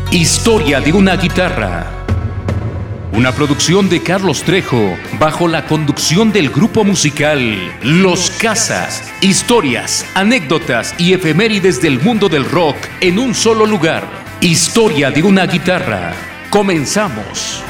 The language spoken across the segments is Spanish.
Historia de una guitarra. Una producción de Carlos Trejo bajo la conducción del grupo musical Los Casas. Historias, anécdotas y efemérides del mundo del rock en un solo lugar. Historia de una guitarra. Comenzamos.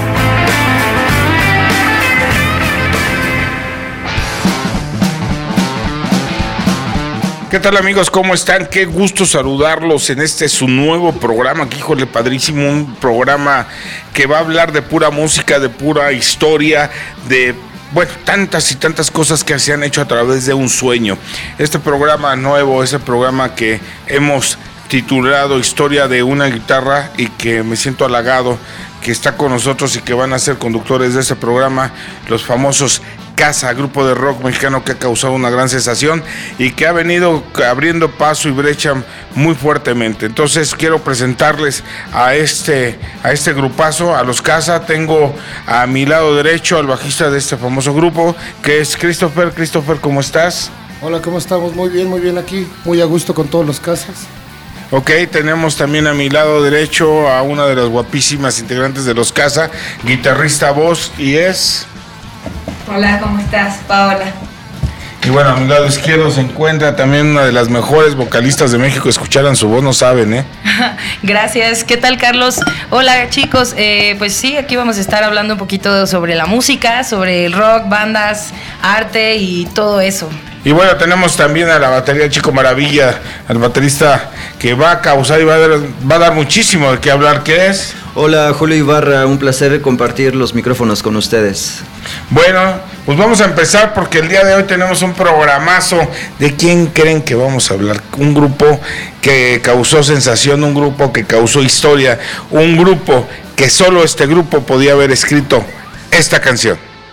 ¿Qué tal, amigos? ¿Cómo están? Qué gusto saludarlos en su nuevo programa, que híjole, padrísimo, un programa que va a hablar de pura música, de pura historia, de, bueno, tantas y tantas cosas que se han hecho a través de un sueño. Este programa nuevo, ese programa que hemos titulado Historia de una guitarra, y que me siento halagado que está con nosotros y que van a ser conductores de ese programa, los famosos Casa, grupo de rock mexicano que ha causado una gran sensación y que ha venido abriendo paso y brecha muy fuertemente. Entonces quiero presentarles a este grupazo, a los Casa. Tengo a mi lado derecho al bajista de este famoso grupo, que es Christopher. Christopher, ¿cómo estás? Hola, ¿cómo estamos? Muy bien aquí, muy a gusto con todos los Casas. Ok, tenemos también a mi lado derecho a una de las guapísimas integrantes de los Casa, guitarrista, voz, y es... Hola, ¿cómo estás? Paola. Y bueno, a mi lado izquierdo se encuentra también una de las mejores vocalistas de México. Escucharan su voz, no saben, ¿eh? Gracias. ¿Qué tal, Carlos? Hola, chicos. Pues sí, aquí vamos a estar hablando un poquito sobre la música, sobre el rock, bandas, arte y todo eso. Y bueno, tenemos también a la batería Chico Maravilla, al baterista que va a causar y va a dar muchísimo de qué hablar, ¿qué es? Hola, Julio Ibarra, un placer compartir los micrófonos con ustedes. Bueno, pues vamos a empezar porque el día de hoy tenemos un programazo. ¿De quién creen que vamos a hablar? Un grupo que causó sensación, un grupo que causó historia, un grupo que solo este grupo podía haber escrito esta canción.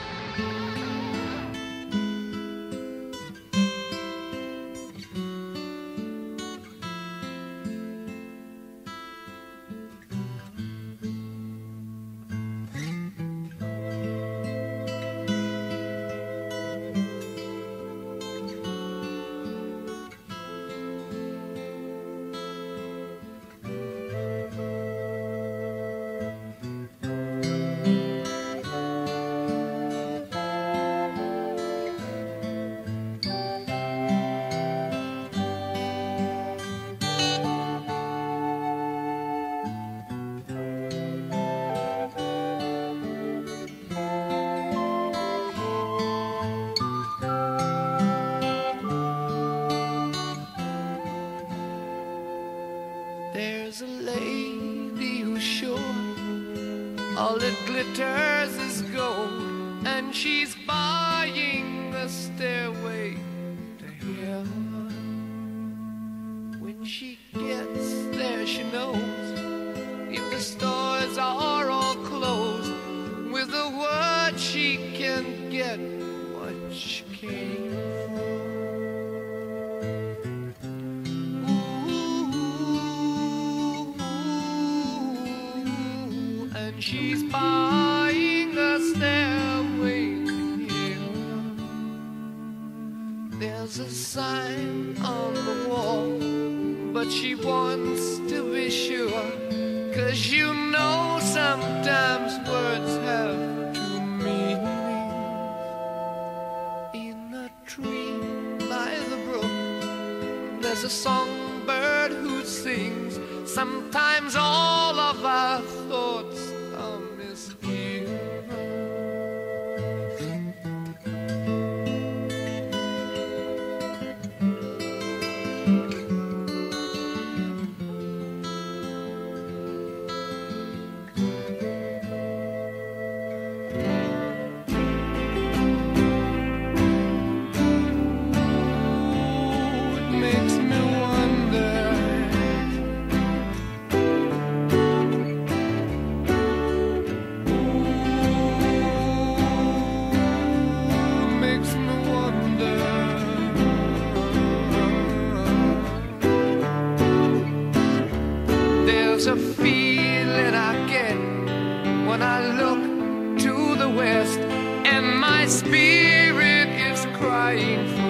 There's a lady who's sure all that glitters is gold, and she's buying the stairway to heaven. When she gets there, she knows if the stores are all closed, with a word she can get what she came for. She's buying a stairway to heaven. There's a sign on the wall, but she wants to be sure, 'cause you know sometimes words have two meanings. In a tree by the brook, there's a songbird who sings. Sometimes all of our thoughts are misgiven. There's a feeling I get when I look to the west, and my spirit is crying for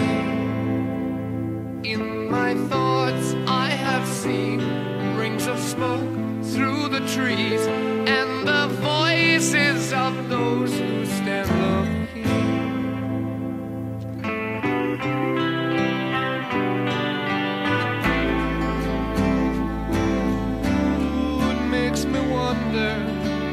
leaving. In my thoughts I have seen rings of smoke through the trees and the voices of those who stand looking. Ooh, it makes me wonder.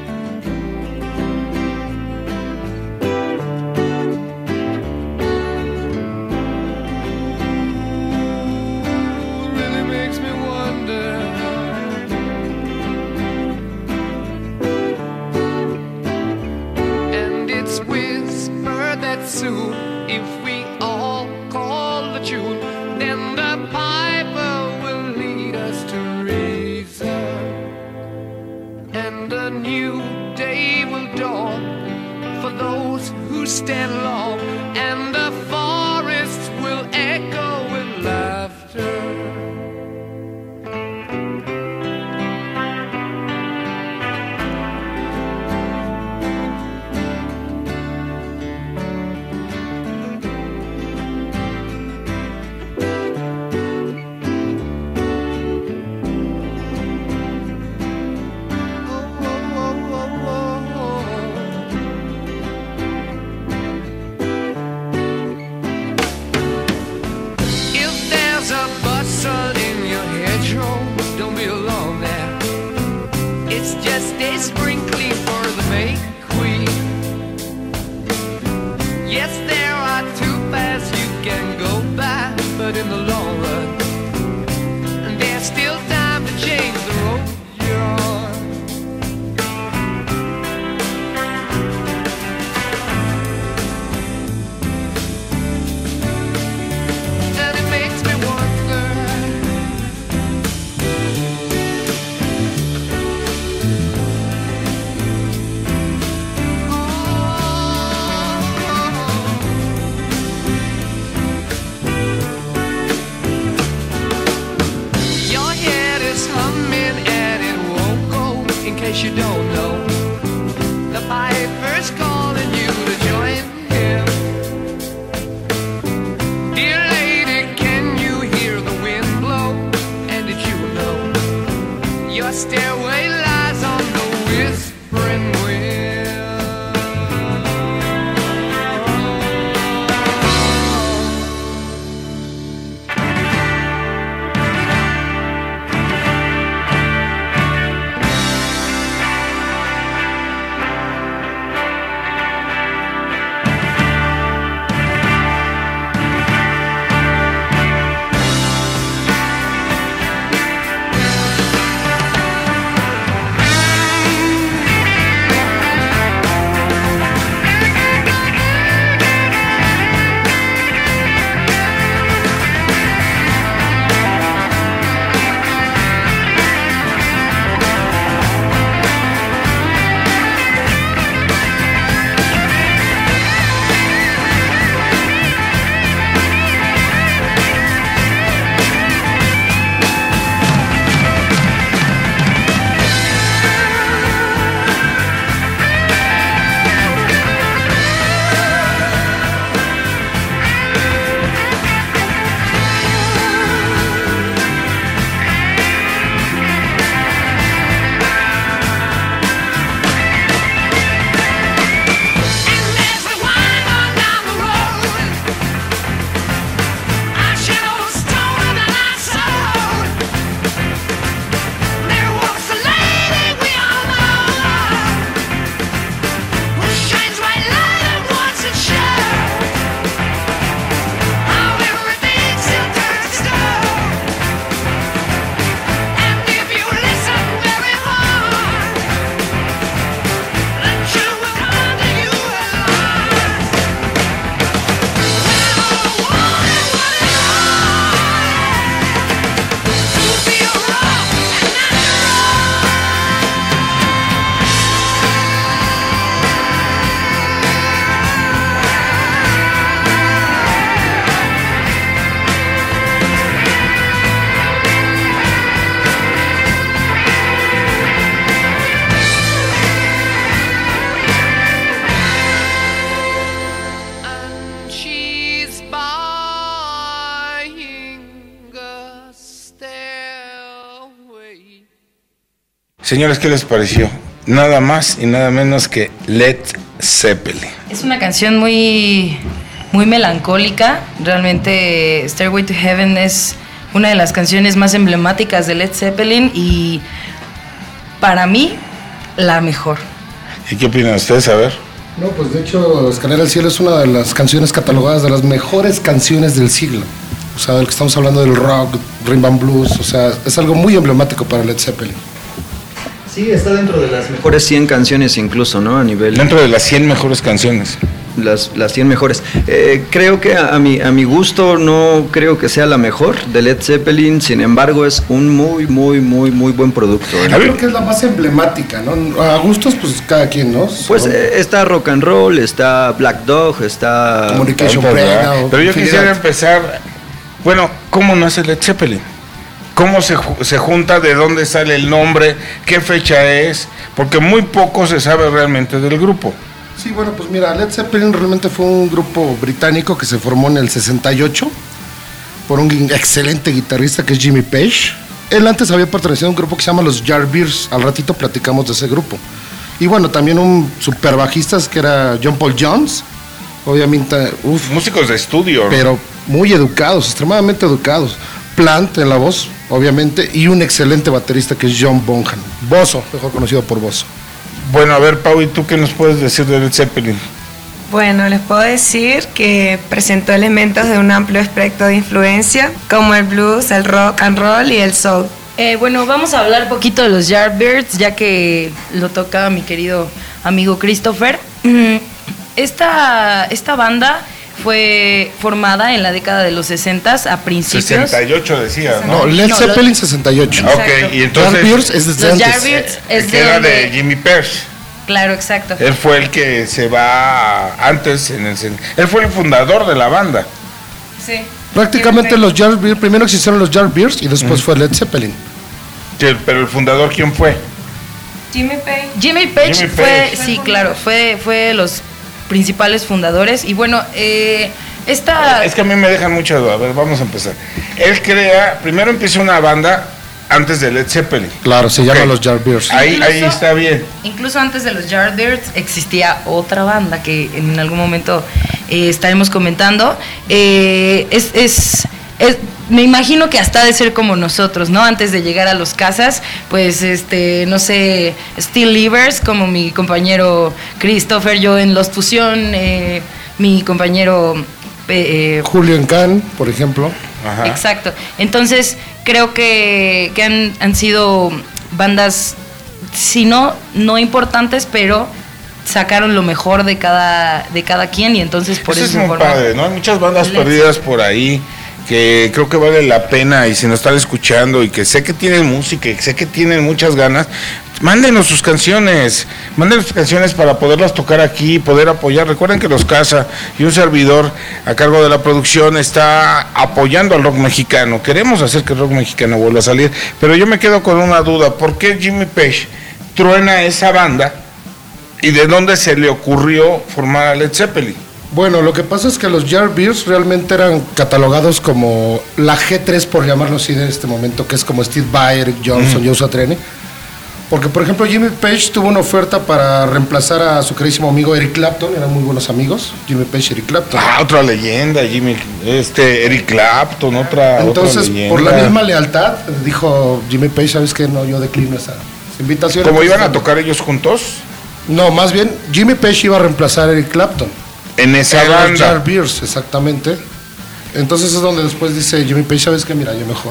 Soon, if we all call the tune, then the piper will lead us to reason, and a new day will dawn for those who stand long, and the forests will echo with laughter. A sprinkling for the May Queen. Yes, there are two paths you can go by, but in the long run, there's still time to change the road you're on. And it makes me wonder. In case you don't know, the piper's calling you to join him. Dear lady, can you hear the wind blow? And did you know your stairway lies on the whispering wind? Señores, ¿qué les pareció? Nada más y nada menos que Led Zeppelin. Es una canción muy melancólica. Realmente Stairway to Heaven es una de las canciones más emblemáticas de Led Zeppelin y para mí la mejor. ¿Y qué opinan ustedes? A ver. No, pues de hecho, Escalera al Cielo es una de las canciones catalogadas de las mejores canciones del siglo. O sea, del que estamos hablando del rock, rhythm and blues, o sea, es algo muy emblemático para Led Zeppelin. Sí, está dentro de las mejores 100 canciones incluso, ¿no? A nivel... Dentro de las 100 mejores canciones. Las 100 mejores. Creo que a mi gusto no creo que sea la mejor de Led Zeppelin, sin embargo es un muy buen producto, ¿no? Yo creo que es la más emblemática, ¿no? A gustos, pues cada quien, ¿no? Pues está Rock and Roll, está Black Dog, está... Communication Tantas, Prayer. ¿verdad? Pero yo quisiera empezar, bueno, ¿cómo nace Led Zeppelin? ¿Cómo se junta? ¿De dónde sale el nombre? ¿Qué fecha es? Porque muy poco se sabe realmente del grupo. Sí, bueno, pues mira, Led Zeppelin realmente fue un grupo británico que se formó en el 68 por un excelente guitarrista que es Jimmy Page. Él antes había pertenecido a un grupo que se llama los Yardbirds. Al ratito platicamos de ese grupo. Y bueno, también un super bajista que era John Paul Jones. Obviamente, Músicos de estudio, ¿no? pero muy educados, extremadamente educados. Plant en la voz, obviamente, y un excelente baterista que es John Bonham. Bozo, mejor conocido por Bozo. Bueno, a ver, Pau, ¿y tú qué nos puedes decir de Led Zeppelin? Bueno, les puedo decir que presentó elementos de un amplio espectro de influencia, como el blues, el rock and roll y el soul. Bueno, vamos a hablar un poquito de los Yardbirds, ya que lo toca mi querido amigo Christopher. Esta banda fue formada en la década de los 60 a principios. 68 decías, ¿no? No, Led Zeppelin 68. Ok, y entonces... Yardbirds es desde Los antes. Yardbirds es que era donde- de Jimmy Page. Claro, exacto. Él fue el que se va antes, él fue el fundador de la banda. Sí. Prácticamente los Yardbirds, primero existieron los Yardbirds y después fue Led Zeppelin. Pero el fundador, ¿quién fue? Jimmy Page. Jimmy Page Jimmy fue, Page. sí, claro, fue los principales fundadores y bueno, esta... Es que a mí me dejan mucha duda. A ver, vamos a empezar. Él primero empieza una banda antes de Led Zeppelin. Claro, se Ok. llama los Yardbirds. Ahí está bien. Incluso antes de los Yardbirds existía otra banda que en algún momento estaremos comentando. Me imagino que hasta ha de ser como nosotros, ¿no? Antes de llegar a los casas, pues, no sé, Steel Livers, como mi compañero Christopher, yo en Lost Fusion, mi compañero... Julio Encan, por ejemplo. Ajá. Exacto. Entonces, creo que han sido bandas, si no importantes, pero sacaron lo mejor de cada quien y entonces por Eso eso es muy formó padre, ¿no? Hay muchas bandas Led perdidas por ahí que creo que vale la pena y si nos están escuchando y que sé que tienen música y que sé que tienen muchas ganas, mándenos sus canciones para poderlas tocar aquí, poder apoyar. Recuerden que Los Casa y un servidor a cargo de la producción está apoyando al rock mexicano. Queremos hacer que el rock mexicano vuelva a salir, pero yo me quedo con una duda. ¿Por qué Jimmy Page truena esa banda y de dónde se le ocurrió formar a Led Zeppelin? Bueno, lo que pasa es que los Yardbirds realmente eran catalogados como la G3, por llamarlo así de este momento, que es como Steve Vai, Eric Johnson, Joe Satriani. Porque, por ejemplo, Jimmy Page tuvo una oferta para reemplazar a su queridísimo amigo Eric Clapton, eran muy buenos amigos, Jimmy Page y Eric Clapton. Otra leyenda, Eric Clapton, otra Entonces, leyenda. por la misma lealtad, dijo Jimmy Page, ¿sabes qué? No, yo declino esa invitación. ¿Cómo Entonces, iban a tocar ellos juntos? No, más bien, Jimmy Page iba a reemplazar a Eric Clapton. En esa En los banda. Yardbirds, exactamente. Entonces es donde después dice Jimmy Page, ¿sabes qué? Mira, yo mejor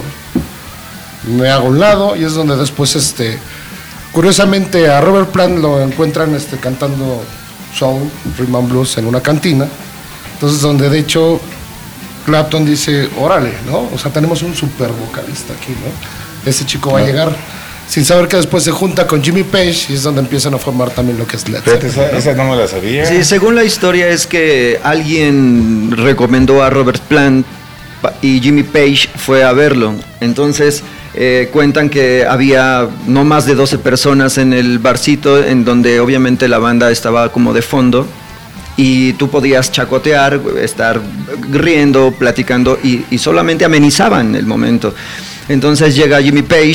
me hago a un lado, y es donde después, curiosamente, a Robert Plant lo encuentran cantando soul, rhythm and blues en una cantina. Entonces, donde de hecho Clapton dice, órale, ¿no? O sea, tenemos un super vocalista aquí, ¿no? Ese chico va a llegar, sin saber que después se junta con Jimmy Page y es donde empiezan a formar también lo que es Led Fíjate, Zeppelin. esa no me la sabía. Sí, según la historia es que alguien recomendó a Robert Plant y Jimmy Page fue a verlo. Entonces cuentan que había no más de 12 personas en el barcito, en donde obviamente la banda estaba como de fondo y tú podías chacotear, estar riendo, platicando y solamente amenizaban el momento. Entonces llega Jimmy Page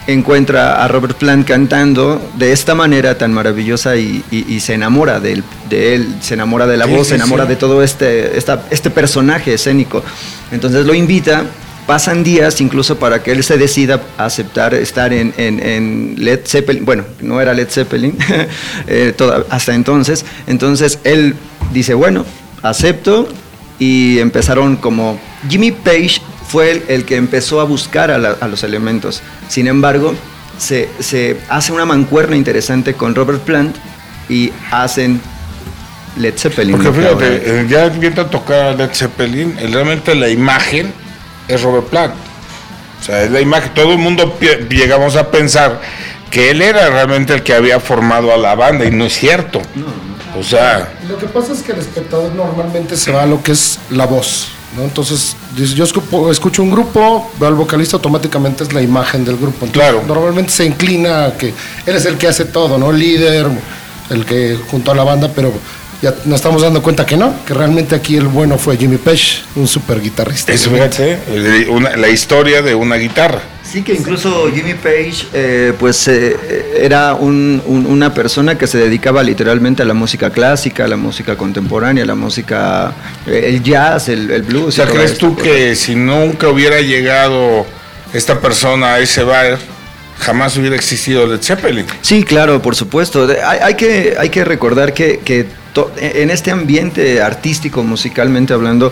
encuentra a Robert Plant cantando de esta manera tan maravillosa y se enamora de él, se enamora de la voz, se enamora de todo este personaje escénico. Entonces lo invita, pasan días incluso para que él se decida a aceptar estar en Led Zeppelin. Bueno, no era Led Zeppelin hasta entonces. Entonces él dice, bueno, acepto, y empezaron como... Jimmy Page fue el que empezó a buscar a los elementos. Sin embargo, se hace una mancuerna interesante con Robert Plant y hacen Led Zeppelin. Porque fíjate, ya viendo a tocar a Led Zeppelin, realmente la imagen es Robert Plant. O sea, es la imagen. Todo el mundo llegamos a pensar que él era realmente el que había formado a la banda, y no es cierto. O sea... Lo que pasa es que el espectador normalmente se va a lo que es la voz, ¿no? Entonces, yo escucho un grupo, veo al vocalista, automáticamente es la imagen del grupo. Entonces, claro. Normalmente se inclina a que él es el que hace todo, ¿no? El líder, el que junto a la banda, pero ya nos estamos dando cuenta que no, que realmente aquí el bueno fue Jimmy Page, un super guitarrista. Eso, fíjate, la historia de una guitarra. Sí, que incluso Jimmy Page era una persona que se dedicaba literalmente a la música clásica, a la música contemporánea, a la música, el jazz, el blues. O sea, ¿crees tú que si nunca hubiera llegado esta persona a ese bar, jamás hubiera existido Led Zeppelin? Sí, claro, por supuesto. Hay que recordar que en este ambiente artístico, musicalmente hablando,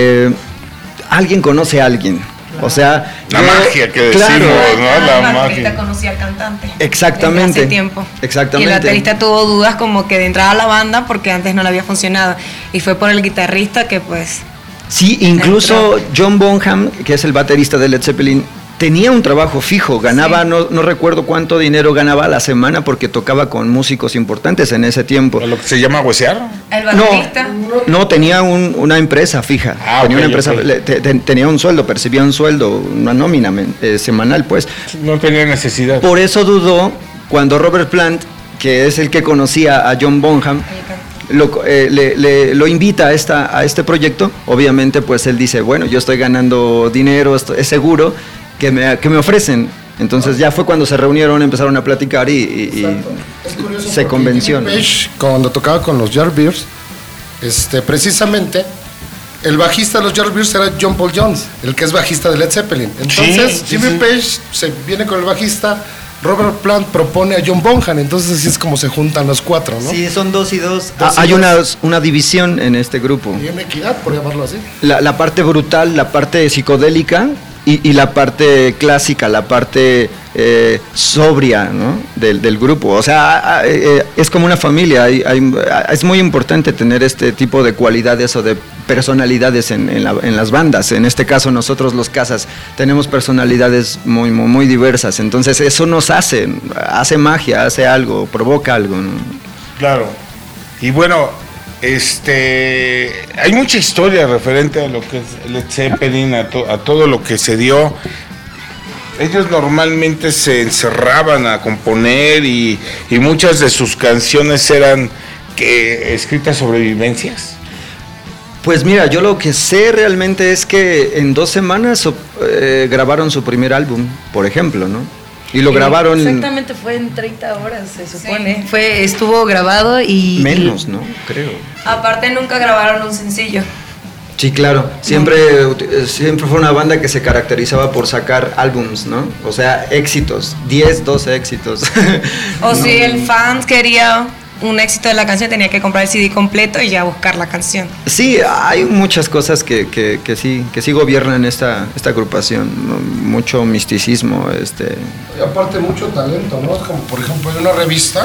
alguien conoce a alguien. O sea, la magia que decimos, claro, ¿no? La el baterista magia. conocía al cantante. Exactamente. Hace tiempo. Exactamente. Y el baterista tuvo dudas como que de entrar a la banda porque antes no le había funcionado. Y fue por el guitarrista que pues... Sí, incluso John Bonham, que es el baterista de Led Zeppelin, tenía un trabajo fijo, ganaba, no recuerdo cuánto dinero ganaba a la semana porque tocaba con músicos importantes en ese tiempo. ¿Lo que se llama huesear? El baterista. No, tenía una empresa fija, tenía una empresa, tenía un sueldo, percibía un sueldo, una nómina semanal, pues. No tenía necesidad. Por eso dudó cuando Robert Plant, que es el que conocía a John Bonham, lo invita a este proyecto. Obviamente, pues él dice, bueno, yo estoy ganando dinero, es seguro que me ofrecen. Entonces ya fue cuando se reunieron, empezaron a platicar y se convenció. Jimmy Page, cuando tocaba con los Yardbirds, precisamente el bajista de los Yardbirds era John Paul Jones, el que es bajista de Led Zeppelin. Entonces Jimmy Page se viene con el bajista, Robert Plant propone a John Bonham, entonces así es como se juntan los cuatro, ¿no? Sí, son 2 y 2. Hay una división en este grupo. Y una equidad, por llamarlo así. La parte brutal, la parte psicodélica y la parte clásica, la parte sobria, ¿no? del grupo. O sea, es como una familia. Es muy importante tener este tipo de cualidades o de personalidades en las bandas. En este caso, nosotros los Casas tenemos personalidades muy, muy, muy diversas. Entonces, eso nos hace magia, hace algo, provoca algo, ¿no? Claro. Y bueno, hay mucha historia referente a lo que es Led Zeppelin, a todo lo que se dio. Ellos normalmente se encerraban a componer y muchas de sus canciones eran escritas sobre vivencias. Pues mira, yo lo que sé realmente es que en 2 semanas grabaron su primer álbum, por ejemplo, ¿no? Y lo grabaron... Exactamente, fue en 30 horas, se supone. Sí. Estuvo grabado y... Menos, ¿no? Creo. Aparte nunca grabaron un sencillo. Sí, claro. Siempre fue una banda que se caracterizaba por sacar álbums, ¿no? O sea, éxitos. 10, 12 éxitos. O si el fan quería un éxito de la canción, tenía que comprar el CD completo y ya buscar la canción. Sí, hay muchas cosas que sí gobiernan esta agrupación, ¿no? Mucho misticismo. Y aparte mucho talento, ¿no? Como por ejemplo hay una revista,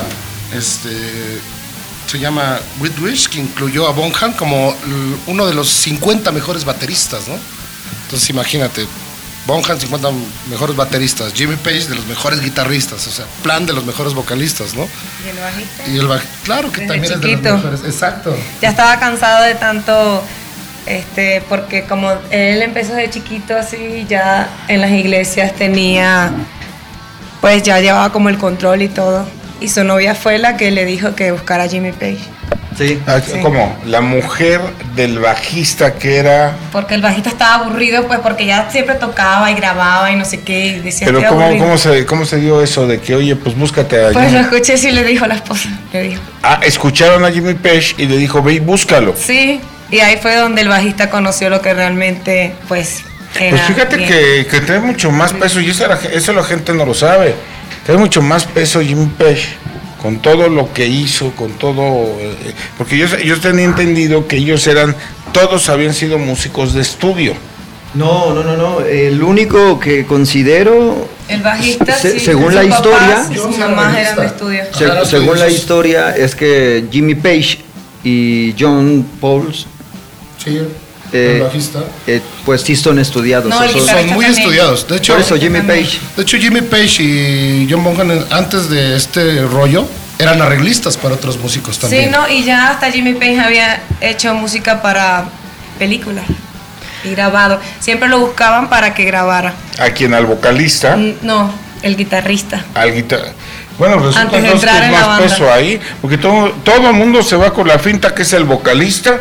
se llama With Wish, que incluyó a Bonham como uno de los 50 mejores bateristas, ¿no? Entonces imagínate, Bonham 50 mejores bateristas, Jimmy Page de los mejores guitarristas, o sea, Plant de los mejores vocalistas, ¿no? ¿Y el bajista? Y el bajista, claro que desde también chiquito. es de los mejores, exacto. Ya estaba cansado de tanto, porque como él empezó de chiquito así, ya en las iglesias tenía, pues ya llevaba como el control y todo. Y su novia fue la que le dijo que buscara a Jimmy Page. Sí. ¿Cómo? La mujer del bajista que era... Porque el bajista estaba aburrido, pues porque ya siempre tocaba y grababa y no sé qué, y decía Pero que ¿cómo se dio eso de que, oye, pues búscate a Pues Jimmy? lo escuché, sí le dijo a la esposa, le dijo. Escucharon a Jimmy Page y le dijo, ve y búscalo. Sí, y ahí fue donde el bajista conoció lo que realmente, pues, era. Pues fíjate que trae mucho más peso, y eso la gente no lo sabe. Trae mucho más peso Jimmy Page, con todo lo que hizo, con todo... porque yo tenía entendido que todos habían sido músicos de estudio. No. El único que considero... El bajista, sí, según sus la papás historia... y sus mamás eran de estudio. Según la historia, es que Jimmy Page y John Pauls... Sí, el bajista. Pues sí son estudiados. No, el Son guitarrista muy también. estudiados. De hecho, Por eso Jimmy Page. De hecho, Jimmy Page y John Bonham, antes de este rollo, eran arreglistas para otros músicos también. Sí, no, y ya hasta Jimmy Page había hecho música para películas y grabado. Siempre lo buscaban para que grabara. ¿A quién? ¿Al vocalista? No, el guitarrista. Al guitarra. Bueno, resulta Antes de entonces que entrar es en la más banda. peso ahí, porque todo el mundo se va con la finta que es el vocalista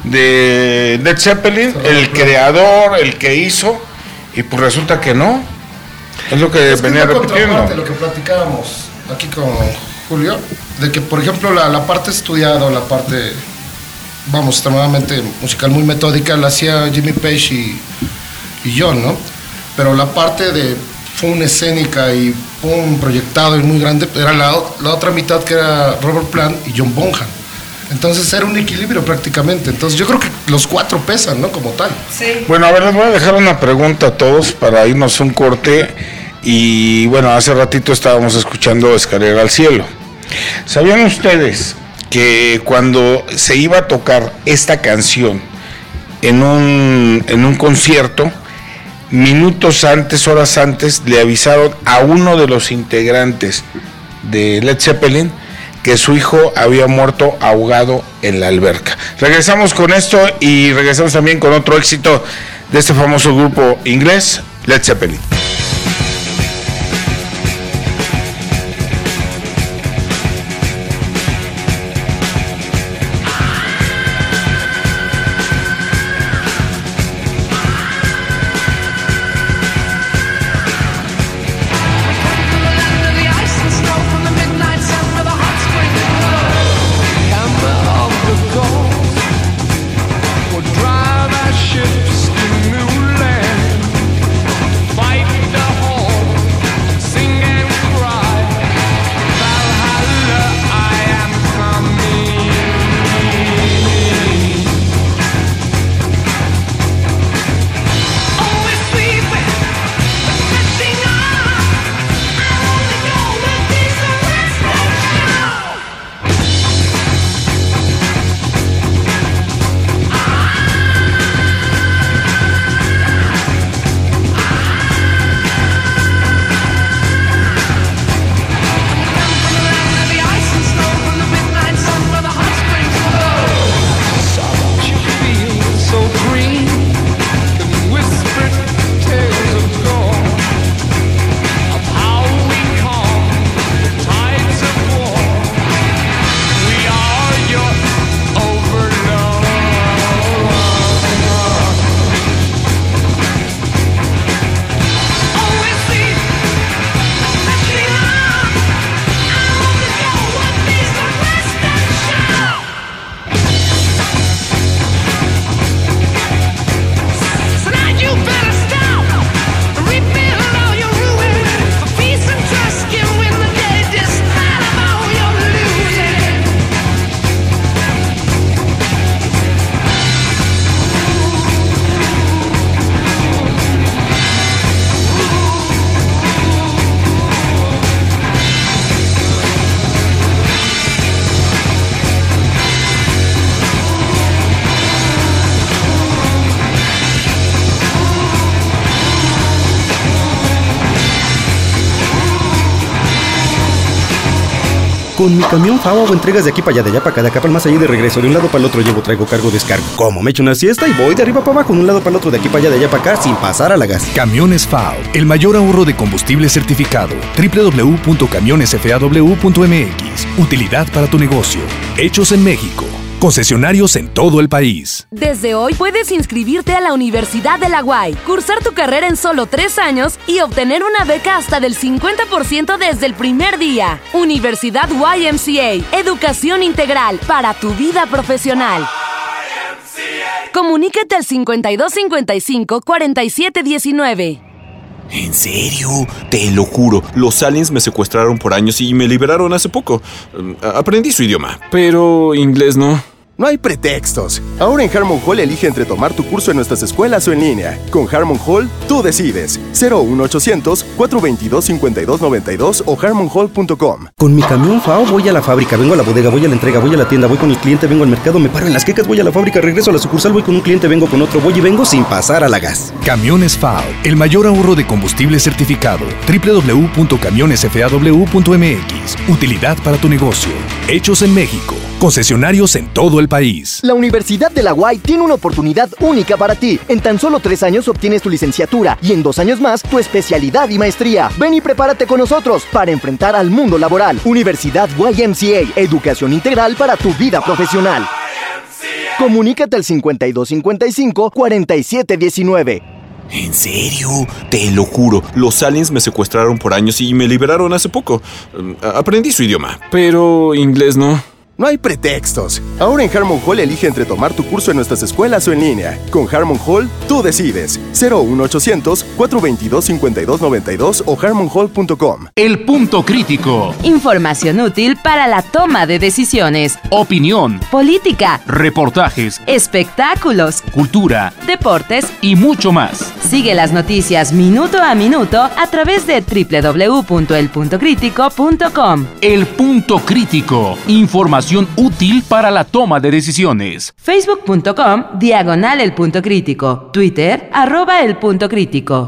de Led Zeppelin, el creador, el que hizo, y pues resulta que no. Es lo que venía repitiendo. Lo que platicábamos aquí con Julio, de que por ejemplo la parte estudiada, la parte, vamos, extremadamente musical, muy metódica, la hacía Jimmy Page y John, ¿no? Pero la parte de fun escénica y fun proyectado y muy grande, era la otra mitad, que era Robert Plant y John Bonham. Entonces era un equilibrio prácticamente. Entonces yo creo que los cuatro pesan, ¿no? Como tal. Sí. Bueno, a ver, les voy a dejar una pregunta a todos para irnos a un corte. Y bueno, hace ratito estábamos escuchando Escalera al Cielo. ¿Sabían ustedes que cuando se iba a tocar esta canción en un concierto, minutos antes, horas antes, le avisaron a uno de los integrantes de Led Zeppelin que su hijo había muerto ahogado en la alberca? Regresamos con esto y regresamos también con otro éxito de este famoso grupo inglés, Led Zeppelin. Con mi camión FAO hago entregas de aquí para allá, de allá para acá, de acá para el más allá y de regreso. De un lado para el otro llevo, traigo, cargo, descargo. Como me echo una siesta y voy de arriba para abajo, de un lado para el otro, de aquí para allá, de allá para acá, sin pasar a la gas. Camiones FAO, el mayor ahorro de combustible certificado. www.camionesfaw.mx. Utilidad para tu negocio. Hechos en México. Concesionarios en todo el país. Desde hoy puedes inscribirte a la Universidad de la UAY, cursar tu carrera en solo 3 años y obtener una beca hasta del 50% desde el primer día. Universidad YMCA, educación integral para tu vida profesional. Comunícate al 5255-4719. ¿En serio? Te lo juro, los aliens me secuestraron por años y me liberaron hace poco. Aprendí su idioma, pero inglés no. No hay pretextos. Ahora en Harmon Hall elige entre tomar tu curso en nuestras escuelas o en línea. Con Harmon Hall, tú decides. 01800-422-5292 o harmonhall.com. Con mi camión FAO voy a la fábrica, vengo a la bodega, voy a la entrega, voy a la tienda, voy con el cliente, vengo al mercado, me paro en las quecas, voy a la fábrica, regreso a la sucursal, voy con un cliente, vengo con otro, voy y vengo sin pasar a la gas. Camiones FAO, el mayor ahorro de combustible certificado. www.camionesfaw.mx. Utilidad para tu negocio. Hechos en México. Concesionarios en todo el país. La Universidad de la UAY tiene una oportunidad única para ti. En tan solo 3 años obtienes tu licenciatura y en 2 años más tu especialidad y maestría. Ven y prepárate con nosotros para enfrentar al mundo laboral. Universidad YMCA, educación integral para tu vida profesional. Comunícate al 5255-4719. ¿En serio? Te lo juro, los aliens me secuestraron por años y me liberaron hace poco. Aprendí su idioma, pero inglés no. No hay pretextos. Ahora en Harmon Hall elige entre tomar tu curso en nuestras escuelas o en línea. Con Harmon Hall, tú decides. 01800-422-5292 o harmonhall.com. El punto crítico. Información útil para la toma de decisiones. Opinión. Política. Reportajes. Espectáculos. Cultura. Deportes. Y mucho más. Sigue las noticias minuto a minuto a través de www.elpuntocritico.com. El punto crítico. Información útil para la toma de decisiones. Facebook.com/El Punto Crítico. Twitter @El Punto Crítico.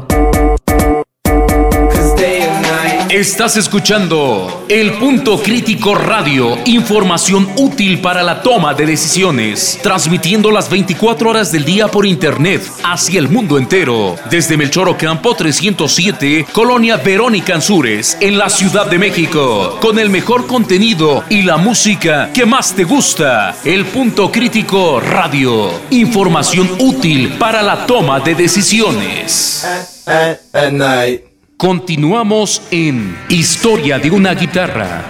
Estás escuchando El Punto Crítico Radio, información útil para la toma de decisiones, transmitiendo las 24 horas del día por internet hacia el mundo entero, desde Melchor Ocampo 307, Colonia Verónica Ansúrez, en la Ciudad de México, con el mejor contenido y la música que más te gusta. El Punto Crítico Radio, información útil para la toma de decisiones. At night. Continuamos en Historia de una guitarra.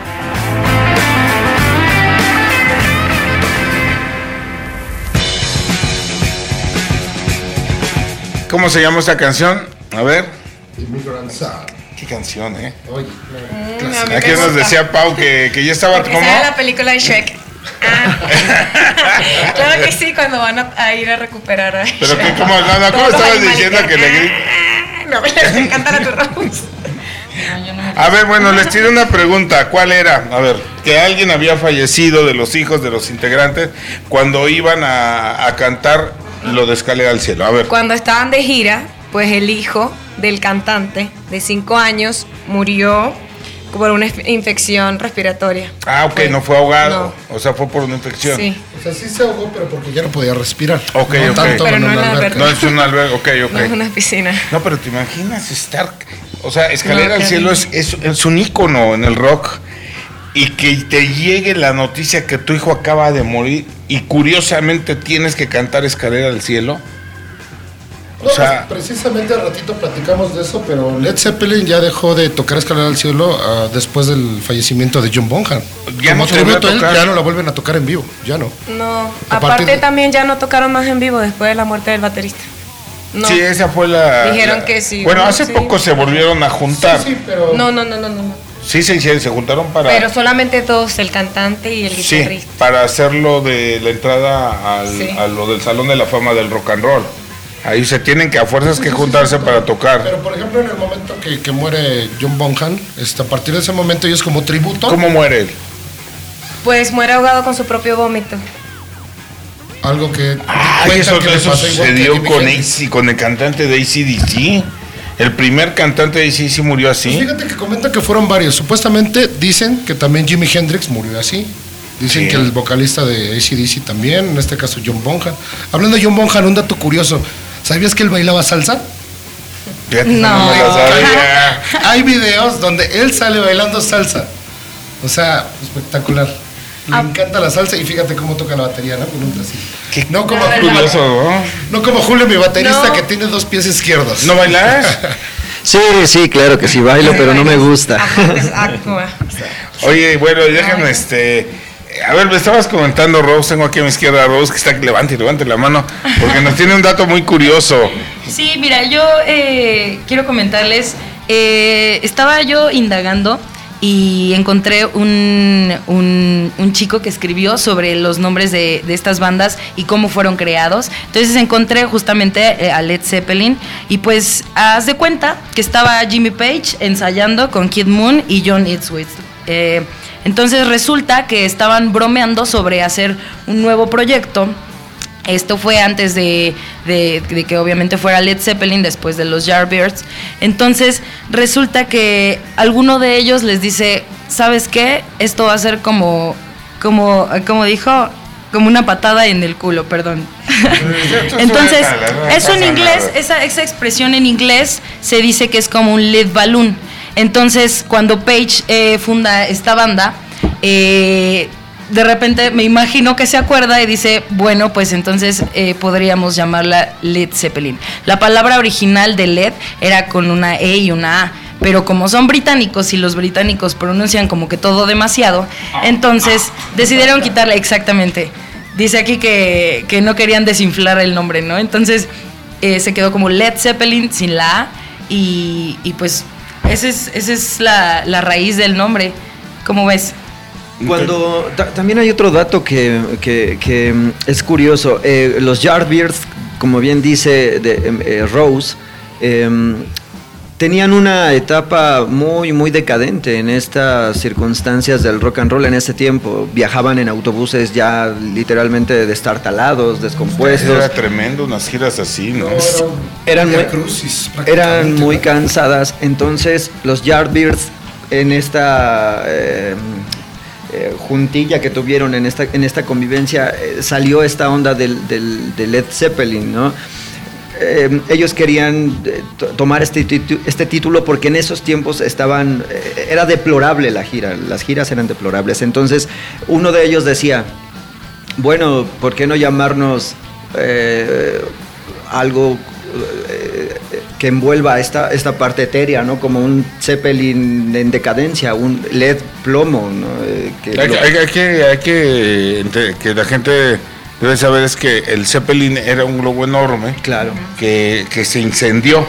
¿Cómo se llama esta canción? A ver. Immigrant Son. Qué canción, ¿eh? Oye, aquí nos decía Pau que ya estaba porque como... sale la película de Shrek. Claro que sí, cuando van a ir a recuperar a Pero Shrek. que como no, ¿cómo estabas diciendo que le grita? No, les encantan a tus Ramos. A ver, bueno, les tiré una pregunta. ¿Cuál era? A ver, que alguien había fallecido de los hijos de los integrantes cuando iban a cantar lo de Escalera al Cielo. A ver. Cuando estaban de gira, pues el hijo del cantante de 5 años murió por una infección respiratoria. Ah, ok, no fue ahogado. No. O sea, fue por una infección. Sí. O sea, sí se ahogó, pero porque ya no podía respirar. Ok, no ok. tanto pero en no en una la alberca. No es un albergue, ok. No es una piscina. No, pero te imaginas estar... O sea, Escalera al Cielo es un ícono en el rock. Y que te llegue la noticia que tu hijo acaba de morir y curiosamente tienes que cantar Escalera al Cielo. O sea, precisamente al ratito platicamos de eso, pero Led Zeppelin ya dejó de tocar Escalera al Cielo después del fallecimiento de John Bonham. Ya como no se tributo a él, tocar. ya no la vuelven a tocar en vivo, ya no. No, aparte también ya no tocaron más en vivo después de la muerte del baterista. No. Sí, esa fue la... Dijeron que sí. Bueno, hace poco se volvieron a juntar. Sí, pero... No. Sí, se juntaron para... Pero solamente dos, el cantante y el guitarrista. Sí, para hacerlo de la entrada a lo del Salón de la Fama del Rock and Roll. Ahí se tienen que a fuerzas que juntarse para tocar. Pero por ejemplo, en el momento que muere John Bonham, a partir de ese momento ellos como tributo... ¿Cómo muere él? Pues muere ahogado con su propio vómito. Algo que... Eso sucedió con el cantante de AC/DC. El primer cantante de AC/DC murió así. Pues fíjate que comenta que fueron varios. Supuestamente dicen que también Jimi Hendrix murió así. Dicen que el vocalista de AC/DC también, en este caso John Bonham. Hablando de John Bonham, un dato curioso. ¿Sabías que él bailaba salsa? No. Hay videos donde él sale bailando salsa. O sea, espectacular. Le encanta la salsa y fíjate cómo toca la batería, ¿no? Con un bracito. No como curioso, ¿no? No como Julio, mi baterista, que tiene 2 pies izquierdos. ¿No bailas? Sí, claro que sí bailo, pero no me gusta. Oye, bueno, déjame a ver, me estabas comentando, Rose, tengo aquí a mi izquierda a Rose, que está que levante la mano, porque nos tiene un dato muy curioso. Sí, mira, yo quiero comentarles, estaba yo indagando y encontré un chico que escribió sobre los nombres de estas bandas y cómo fueron creados. Entonces encontré justamente a Led Zeppelin y pues haz de cuenta que estaba Jimmy Page ensayando con Kid Moon y John Eastwood. Entonces resulta que estaban bromeando sobre hacer un nuevo proyecto. Esto fue antes de que obviamente fuera Led Zeppelin, después de los Yardbirds. Entonces resulta que alguno de ellos les dice, ¿sabes qué? Esto va a ser como dijo, como una patada en el culo, perdón. Entonces, eso en inglés, esa expresión en inglés se dice que es como un lead balloon. Entonces, cuando Page funda esta banda, de repente me imagino que se acuerda y dice, bueno, pues entonces podríamos llamarla Led Zeppelin. La palabra original de Led era con una E y una A, pero como son británicos y los británicos pronuncian como que todo demasiado, entonces decidieron quitarla exactamente. Dice aquí que no querían desinflar el nombre, ¿no? Entonces se quedó como Led Zeppelin sin la A y pues esa es la raíz del nombre. ¿Cómo ves? También hay otro dato que es curioso. Los Yardbirds, como bien dice Rose, tenían una etapa muy, muy decadente en estas circunstancias del rock and roll en ese tiempo. Viajaban en autobuses ya literalmente destartalados, descompuestos. Era tremendo unas giras así, ¿no? Eran muy cansadas. Entonces los Yardbirds en esta juntilla que tuvieron en esta convivencia salió esta onda del Led Zeppelin, ¿no? Ellos querían tomar este título porque en esos tiempos era deplorable la gira, las giras eran deplorables. Entonces uno de ellos decía, bueno, ¿por qué no llamarnos algo que envuelva esta parte etérea, ¿no? Como un Zeppelin en decadencia, un Led plomo, ¿no? Que la gente debe saber es que el Zeppelin era un globo enorme, claro, que se incendió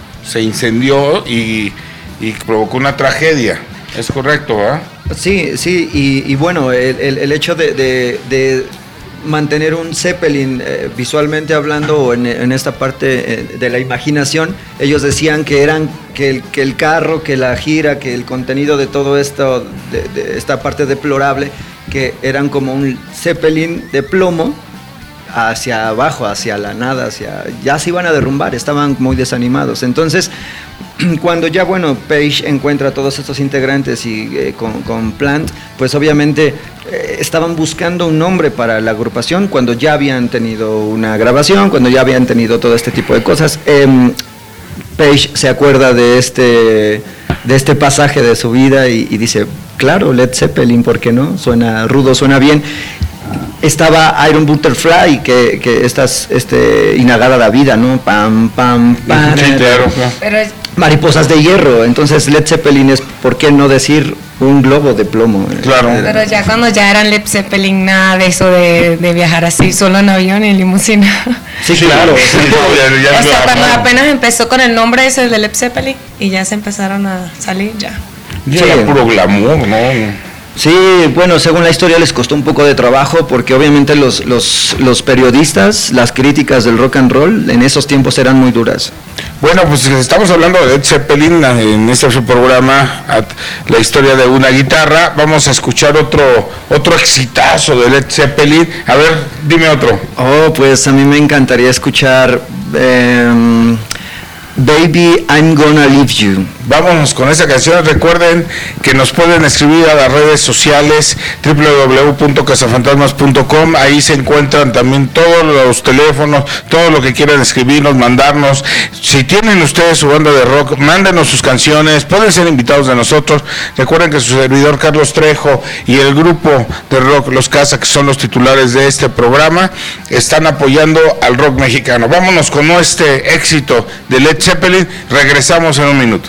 y provocó una tragedia. ¿Es correcto, verdad? Sí, y bueno, el hecho de mantener un Zeppelin visualmente hablando o en esta parte de la imaginación, ellos decían que el carro, que la gira, que el contenido de todo esto, de esta parte deplorable, que eran como un Zeppelin de plomo hacia abajo, hacia la nada, ya se iban a derrumbar, estaban muy desanimados. Entonces, cuando ya, bueno, Page encuentra a todos estos integrantes y con Plant, pues obviamente estaban buscando un nombre para la agrupación cuando ya habían tenido una grabación, cuando ya habían tenido todo este tipo de cosas. Page se acuerda de este pasaje de su vida y dice, claro, Led Zeppelin, ¿por qué no? Suena rudo, suena bien. Estaba Iron Butterfly, que estas inagada la vida, ¿no? Pam, pam, pam. Sí, claro. Mariposas de hierro. Entonces Led Zeppelin es, ¿por qué no decir un globo de plomo? Claro. Pero ya cuando ya eran Led Zeppelin, nada de eso de viajar así, solo en avión y en limusina. Sí, claro. O sea, cuando apenas empezó con el nombre ese de Led Zeppelin y ya se empezaron a salir ya. Ya era puro glamour, ¿no? Sí, bueno, según la historia les costó un poco de trabajo porque obviamente los periodistas, las críticas del rock and roll en esos tiempos eran muy duras. Bueno, pues estamos hablando de Led Zeppelin en este programa, la historia de una guitarra. Vamos a escuchar otro exitazo de Led Zeppelin. A ver, dime otro. Oh, pues a mí me encantaría escuchar Baby, I'm Gonna Leave You. Vámonos con esa canción. Recuerden que nos pueden escribir a las redes sociales www.cazafantasmas.com. Ahí se encuentran también todos los teléfonos, todo lo que quieran escribirnos, mandarnos. Si tienen ustedes su banda de rock, mándenos sus canciones, pueden ser invitados de nosotros. Recuerden que su servidor Carlos Trejo y el grupo de rock Los Casa, que son los titulares de este programa, están apoyando al rock mexicano. Vámonos con este éxito de Led Zeppelin. Regresamos en un minuto.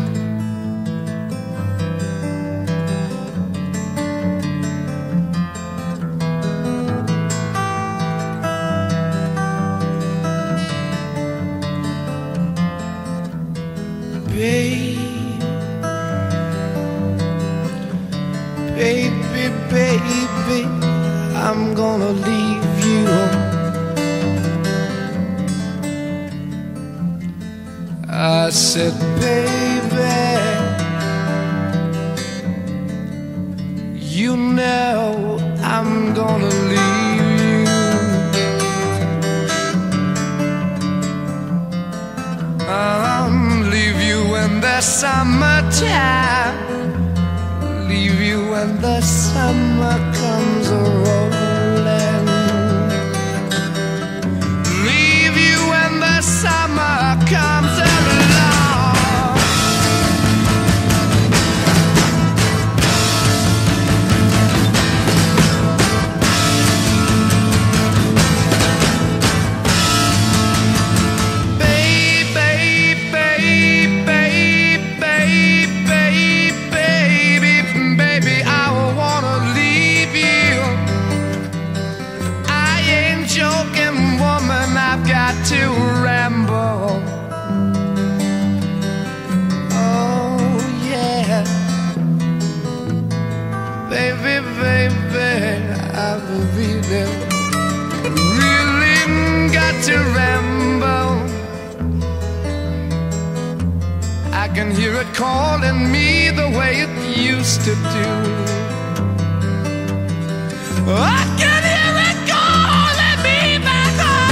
Baby, I'm gonna leave you. I said, baby, you know I'm gonna leave you. I'll leave you in the summertime, leave you when the summer comes a-rolling, leave you when the summer comes along. To ramble, oh yeah, baby, I will be there. Really got to ramble. I can hear it calling me the way it used to do. I can hear it calling me back home.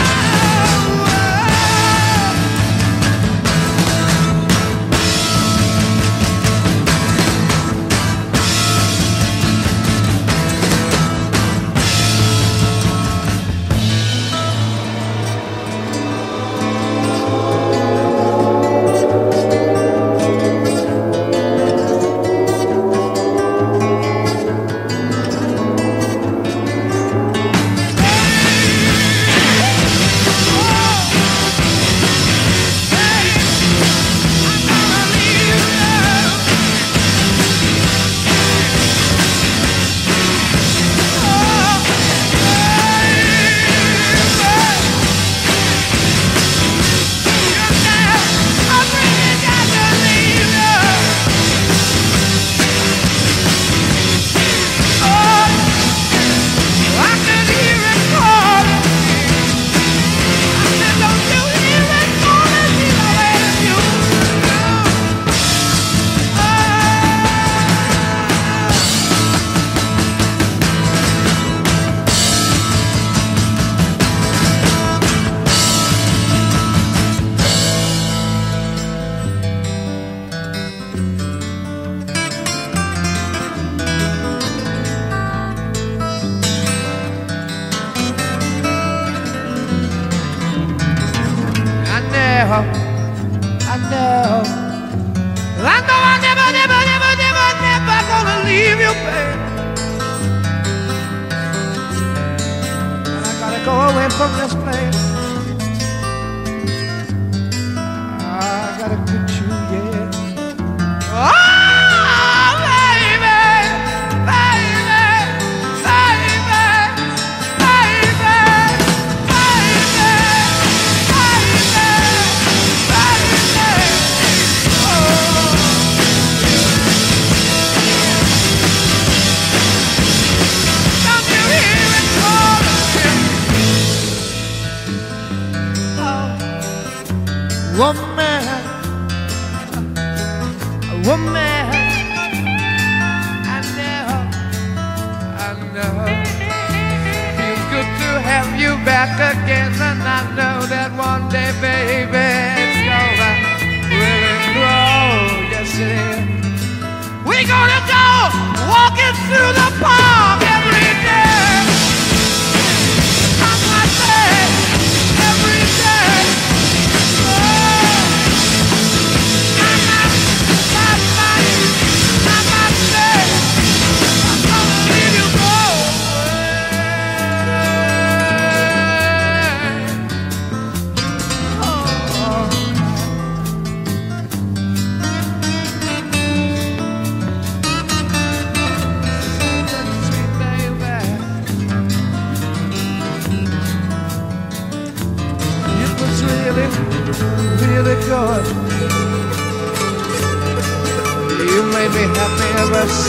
Never gonna leave you, babe. I gotta go away from this place. I gotta get you, yeah. Oh, baby, baby, baby, baby, woman, woman, I know, feels good to have you back again, and I know that one day, baby, it's gonna really grow, yeah.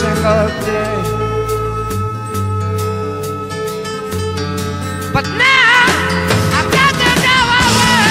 single day. But now I've got to go away.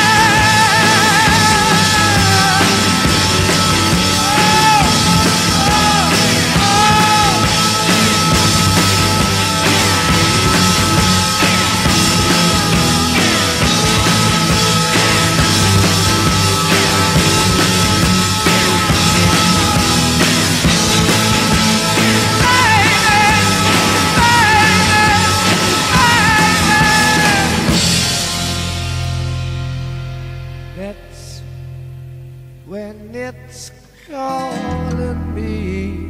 When it's calling me,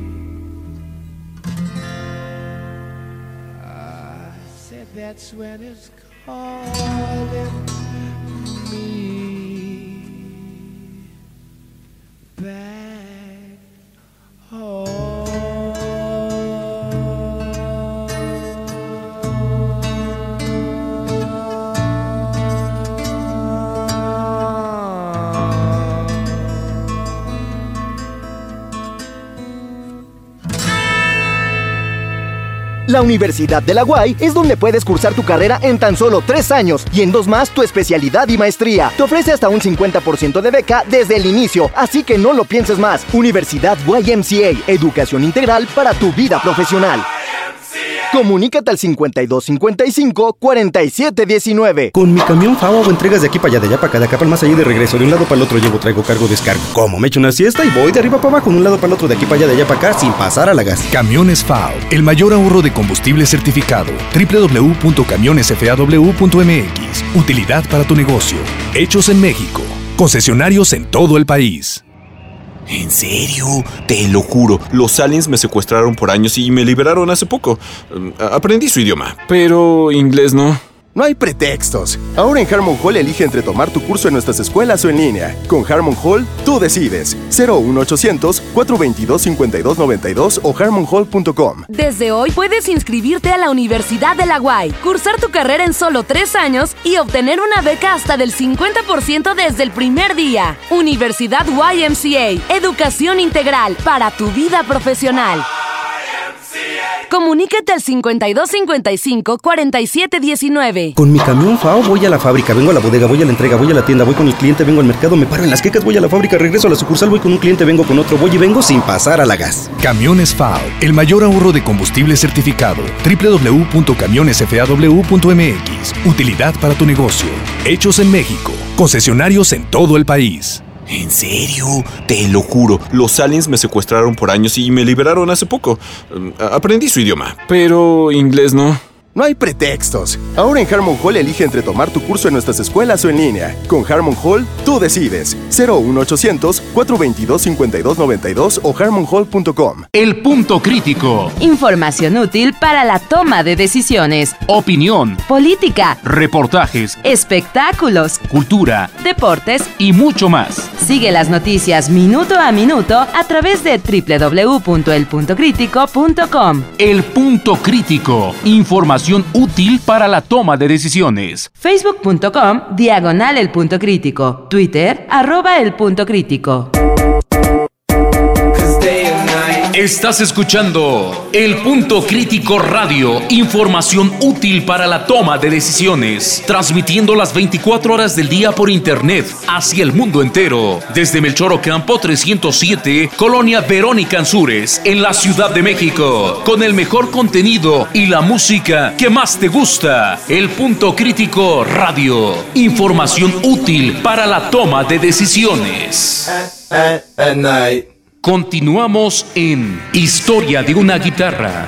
I said that's when it's calling me back home. La Universidad de la UAI es donde puedes cursar tu carrera en tan solo 3 años y en 2 más tu especialidad y maestría. Te ofrece hasta un 50% de beca desde el inicio, así que no lo pienses más. Universidad YMCA, educación integral para tu vida profesional. Comunícate al 5255-4719. Con mi camión FAO hago entregas de aquí para allá, de allá para acá, de acá para el más allá y de regreso. De un lado para el otro llevo, traigo, cargo, descargo. Como me echo una siesta y voy de arriba para abajo, de un lado para el otro, de aquí para allá, de allá para acá, sin pasar a la gas. Camiones FAO, el mayor ahorro de combustible certificado. www.camionesfaw.mx. Utilidad para tu negocio. Hechos en México. Concesionarios en todo el país. ¿En serio? Te lo juro, los aliens me secuestraron por años y me liberaron hace poco. Aprendí su idioma, pero inglés no. No hay pretextos. Ahora en Harmon Hall elige entre tomar tu curso en nuestras escuelas o en línea. Con Harmon Hall, tú decides. 01800-422-5292 o harmonhall.com. Desde hoy puedes inscribirte a la Universidad de la UAI, cursar tu carrera en solo 3 años y obtener una beca hasta del 50% desde el primer día. Universidad YMCA, educación integral para tu vida profesional. Comunícate al 5255-4719. Con mi camión FAO voy a la fábrica, vengo a la bodega, voy a la entrega, voy a la tienda, voy con el cliente, vengo al mercado, me paro en las quecas, voy a la fábrica, regreso a la sucursal, voy con un cliente, vengo con otro, voy y vengo sin pasar a la gas. Camiones FAO, el mayor ahorro de combustible certificado. www.camionesfaw.mx. Utilidad para tu negocio. Hechos en México. Concesionarios en todo el país. ¿En serio? Te lo juro, los aliens me secuestraron por años y me liberaron hace poco. Aprendí su idioma, pero inglés no. No hay pretextos. Ahora en Harmon Hall elige entre tomar tu curso en nuestras escuelas o en línea. Con Harmon Hall, tú decides. 01800-422-5292 o harmonhall.com. El punto crítico. Información útil para la toma de decisiones. Opinión. Política. Reportajes. Espectáculos. Cultura. Deportes. Y mucho más. Sigue las noticias minuto a minuto a través de www.elpuntocritico.com. El punto crítico. Información útil para la toma de decisiones. Facebook.com/El Punto Crítico. Twitter @El Punto Crítico. Estás escuchando El Punto Crítico Radio, información útil para la toma de decisiones, transmitiendo las 24 horas del día por internet hacia el mundo entero, desde Melchor Ocampo 307, Colonia Verónica Ansúrez, en la Ciudad de México, con el mejor contenido y la música que más te gusta. El Punto Crítico Radio, información útil para la toma de decisiones. At night. Continuamos en Historia de una guitarra.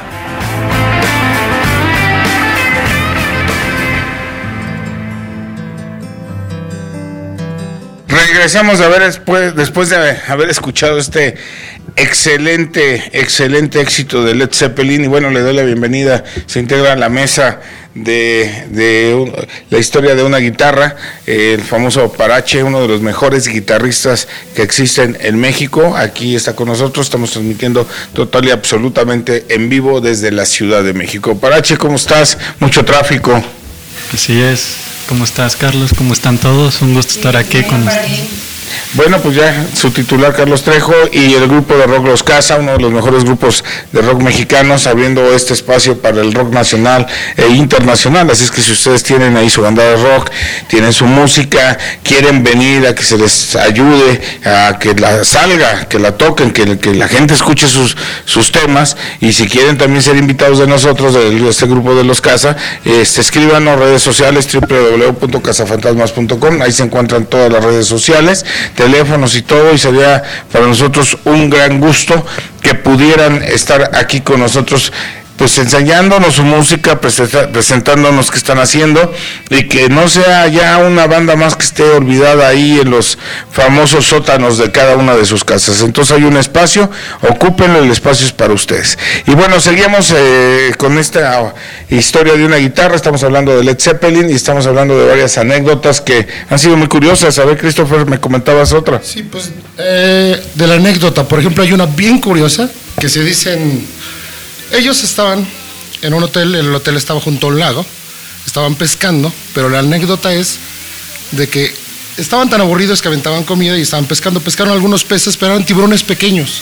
Regresamos a ver después de haber escuchado este excelente éxito de Led Zeppelin, y bueno, le doy la bienvenida, se integra a la mesa de la historia de una guitarra, el famoso Parache, uno de los mejores guitarristas que existen en México. Aquí está con nosotros, estamos transmitiendo total y absolutamente en vivo desde la Ciudad de México. Parache, ¿cómo estás? Mucho tráfico. Así es. ¿Cómo estás, Carlos? ¿Cómo están todos? Un gusto estar aquí con ustedes. Bueno, pues ya su titular Carlos Trejo y el grupo de rock Los Casa, uno de los mejores grupos de rock mexicanos, abriendo este espacio para el rock nacional e internacional. Así es que si ustedes tienen ahí su banda de rock, tienen su música, quieren venir a que se les ayude, a que la salga, que la toquen, que la gente escuche sus temas, y si quieren también ser invitados de nosotros, de este grupo de Los Casa, escríbanos redes sociales, www.casafantasmas.com, ahí se encuentran todas las redes sociales, teléfonos y todo, y sería para nosotros un gran gusto que pudieran estar aquí con nosotros, pues enseñándonos su música, presentándonos qué están haciendo, y que no sea ya una banda más que esté olvidada ahí en los famosos sótanos de cada una de sus casas. Entonces hay un espacio, ocúpenlo, el espacio es para ustedes. Y bueno, seguimos con esta historia de una guitarra. Estamos hablando de Led Zeppelin y estamos hablando de varias anécdotas que han sido muy curiosas. A ver, Christopher, me comentabas otra. Sí, pues de la anécdota, por ejemplo, hay una bien curiosa que se dicen. Ellos estaban en un hotel, el hotel estaba junto a un lago, estaban pescando, pero la anécdota es de que estaban tan aburridos que aventaban comida y estaban pescando, pescaron algunos peces, pero eran tiburones pequeños,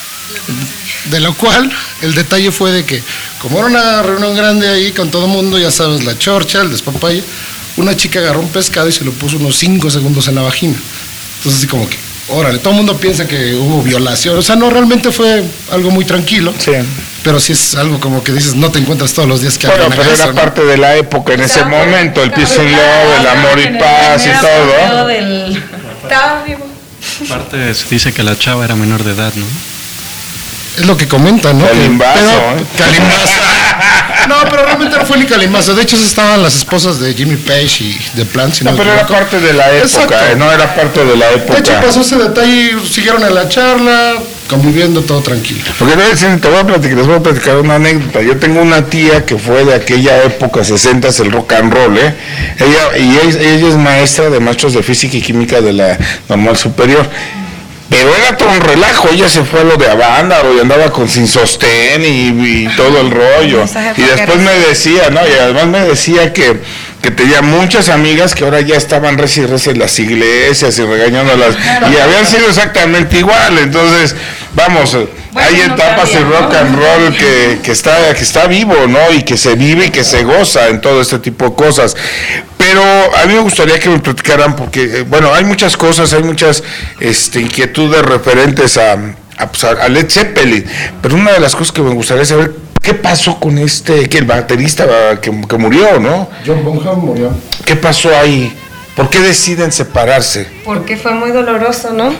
de lo cual el detalle fue de que, como era una reunión grande ahí con todo el mundo, ya sabes, la chorcha, el despapalle, una chica agarró un pescado y se lo puso unos 5 segundos en la vagina. Entonces así como que, órale, todo el mundo piensa que hubo violación, o sea, no, realmente fue algo muy tranquilo. Sí. Pero sí es algo como que dices, no te encuentras todos los días que bueno, pero era parte de la época en ese momento, el peace and love, el amor y paz y todo. Estaba vivo. Aparte se dice que la chava era menor de edad, ¿no? Es lo que comentan, ¿no? Calimbazo, Calimbazo. No, pero realmente no fue ni Calimbazo. De hecho, estaban las esposas de Jimmy Page y de Plant. No, pero era parte de la época, no era parte de la época. De hecho, pasó ese detalle y siguieron en la charla, conviviendo todo tranquilo. Porque les voy a platicar una anécdota. Yo tengo una tía que fue de aquella época, 60s, el rock and roll, ella es maestra de maestros de física y química de la Normal Superior. Pero era todo un relajo, ella se fue a lo de Avándaro y andaba con Sin Sostén y todo el rollo. Y después me decía, ¿no? Y además me decía que tenía muchas amigas que ahora ya estaban reci en las iglesias y regañándolas, y habían sido exactamente igual. Entonces, vamos, hay etapas de rock and roll que está vivo, ¿no? Y que se vive y que se goza en todo este tipo de cosas. Pero a mí me gustaría que me platicaran, porque, bueno, hay muchas cosas, hay muchas inquietudes referentes a Led Zeppelin, pero una de las cosas que me gustaría saber, ¿qué pasó con que el baterista que murió, ¿no? John Bonham murió. ¿Qué pasó ahí? ¿Por qué deciden separarse? Porque fue muy doloroso, ¿no?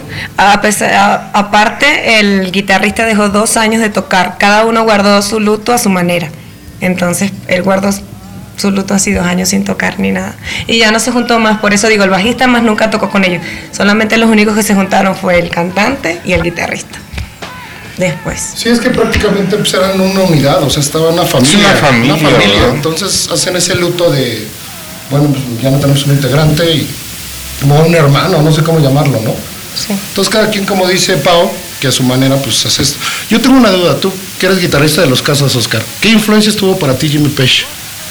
Aparte, el guitarrista dejó 2 años de tocar, cada uno guardó su luto a su manera, entonces él guardó su luto así 2 años sin tocar ni nada, y ya no se juntó más. Por eso digo, el bajista más nunca tocó con ellos, solamente los únicos que se juntaron fue el cantante y el guitarrista después. Sí, es que prácticamente pues, eran una unidad, o sea, estaba una familia, una familia. Entonces hacen ese luto de, bueno, pues ya no tenemos un integrante y como un hermano, no sé cómo llamarlo, ¿no? Sí. Entonces cada quien, como dice Pau, que a su manera pues hace esto. Yo tengo una duda, tú que eres guitarrista de Los Casas, Oscar, ¿qué influencias tuvo para ti Jimmy Page?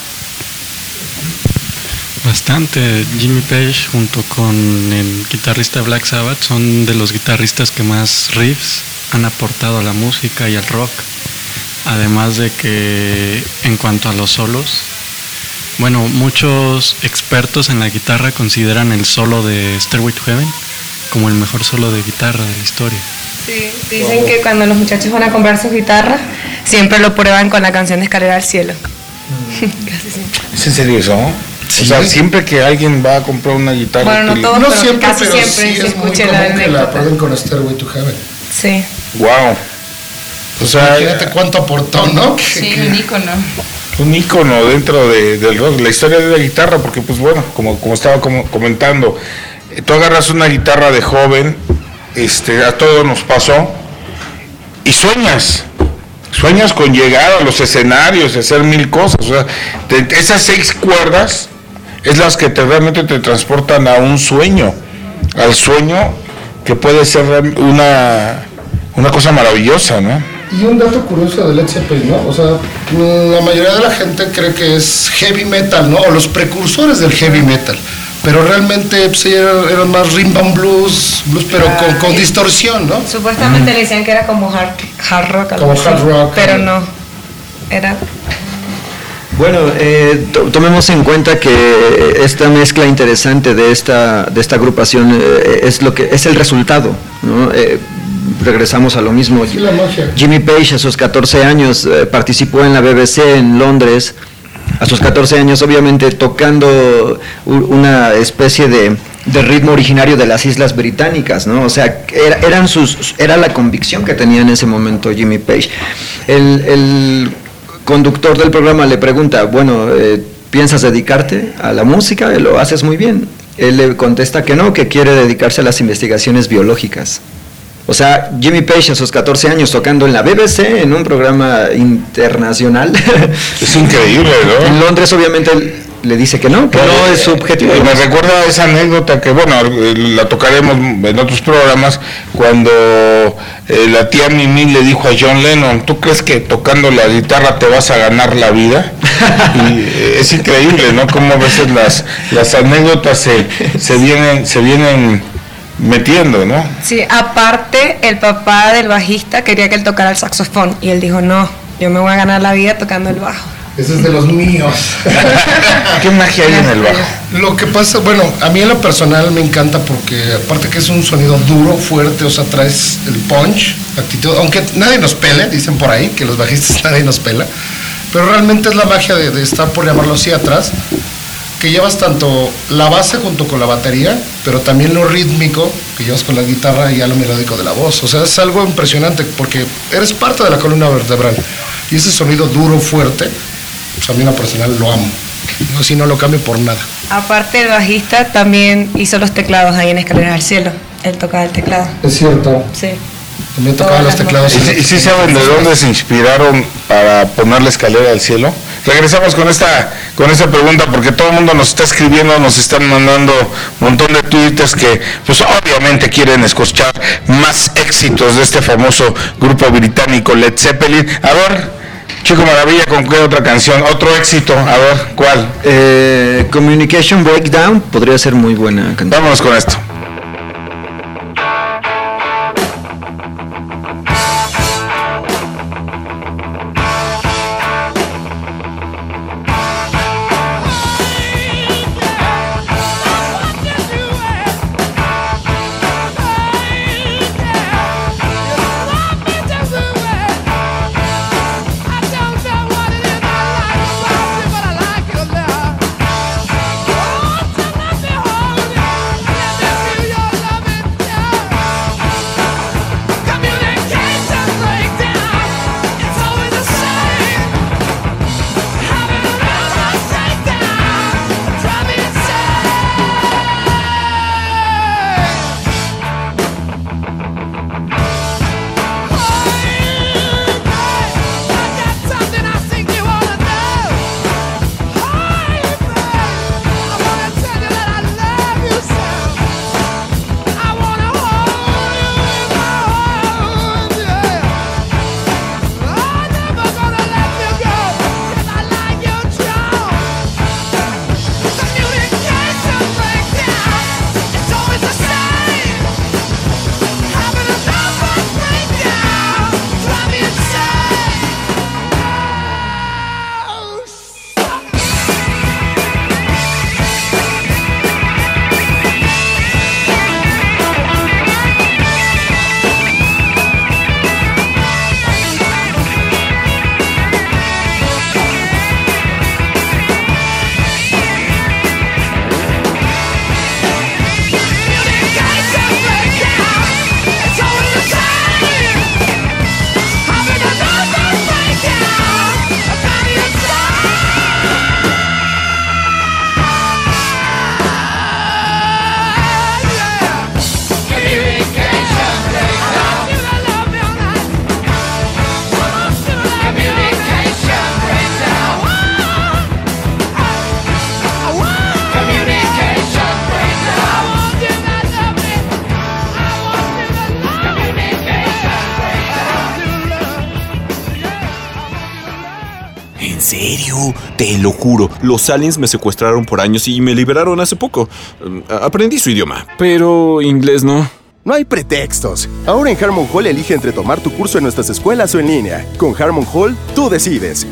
Bastante. Jimmy Page junto con el guitarrista Black Sabbath son de los guitarristas que más riffs han aportado a la música y al rock. Además de que en cuanto a los solos, bueno, muchos expertos en la guitarra consideran el solo de Stairway to Heaven como el mejor solo de guitarra de la historia. Sí, dicen que cuando los muchachos van a comprar sus guitarras, siempre lo prueban con la canción de Escalera al Cielo. Casi siempre. ¿Es en serio eso? Sí. O sea, siempre que alguien va a comprar una guitarra... Bueno, no todos, no pero siempre, casi pero siempre sí se es muy escucha común que la prueben con Stairway to Heaven. Sí. Wow. O sea, imagínate cuánto aportó, ¿no? Sí, un ícono. Un ícono dentro del rock, la historia de la guitarra, porque pues bueno, como estaba comentando, tú agarras una guitarra de joven, a todos nos pasó, y sueñas con llegar a los escenarios, hacer 1000 cosas. O sea, esas 6 cuerdas es las que realmente te transportan a un sueño, al sueño que puede ser una cosa maravillosa, ¿no? Y un dato curioso de Led Zeppelin, ¿no? O sea, la mayoría de la gente cree que es heavy metal, ¿no? O los precursores del heavy metal. pero realmente pues, eran más rhythm and blues pero con distorsión, ¿no? Supuestamente le decían que era como hard rock, como hard rock, pero no, era... Bueno, tomemos en cuenta que esta mezcla interesante de esta agrupación es el resultado, ¿no? Regresamos a lo mismo. Sí, la magia. Jimmy Page a sus 14 años participó en la BBC en Londres. A sus 14 años, obviamente, tocando una especie de ritmo originario de las Islas Británicas, ¿no? O sea, era la convicción que tenía en ese momento Jimmy Page. El conductor del programa le pregunta, bueno, ¿piensas dedicarte a la música? Lo haces muy bien. Él le contesta que no, que quiere dedicarse a las investigaciones biológicas. O sea, Jimmy Page a sus 14 años tocando en la BBC, en un programa internacional. Es increíble, ¿no? En Londres, obviamente, le dice que no es su objetivo. Me recuerda esa anécdota que, bueno, la tocaremos en otros programas, cuando la tía Mimi le dijo a John Lennon, ¿tú crees que tocando la guitarra te vas a ganar la vida? Y es increíble, ¿no? Cómo a veces las anécdotas se vienen metiendo, ¿no? Sí, aparte el papá del bajista quería que él tocara el saxofón y él dijo, no, yo me voy a ganar la vida tocando el bajo. Ese es de los míos. ¿Qué magia hay en el bajo? Lo que pasa, bueno, a mí en lo personal me encanta porque aparte que es un sonido duro, fuerte, o sea, traes el punch, la actitud, aunque nadie nos pele, dicen por ahí, que los bajistas nadie nos pela, pero realmente es la magia de estar, por llamarlo así, atrás, que llevas tanto la base junto con la batería, pero también lo rítmico que llevas con la guitarra y ya lo melódico de la voz. O sea, es algo impresionante porque eres parte de la columna vertebral. Y ese sonido duro, fuerte, pues a mí en lo personal lo amo. Yo sí no lo cambio por nada. Aparte el bajista también hizo los teclados ahí en Escaleras al Cielo. Él tocaba el teclado. Es cierto. Sí. También tocaba los teclados. ¿Y sí saben de dónde se inspiraron para poner la Escalera al Cielo? Regresamos con esta pregunta porque todo el mundo nos está escribiendo, nos están mandando un montón de tweets que pues obviamente quieren escuchar más éxitos de este famoso grupo británico Led Zeppelin. A ver, Chico Maravilla, ¿con qué otra canción? Otro éxito, a ver, ¿cuál? Communication Breakdown podría ser muy buena canción. Vámonos con esto. But I like it a lot. Oh, tell me, hold it. ¿En serio? Te lo juro, los aliens me secuestraron por años y me liberaron hace poco. Aprendí su idioma, pero inglés no. No hay pretextos. Ahora en Harmon Hall elige entre tomar tu curso en nuestras escuelas o en línea. Con Harmon Hall, tú decides.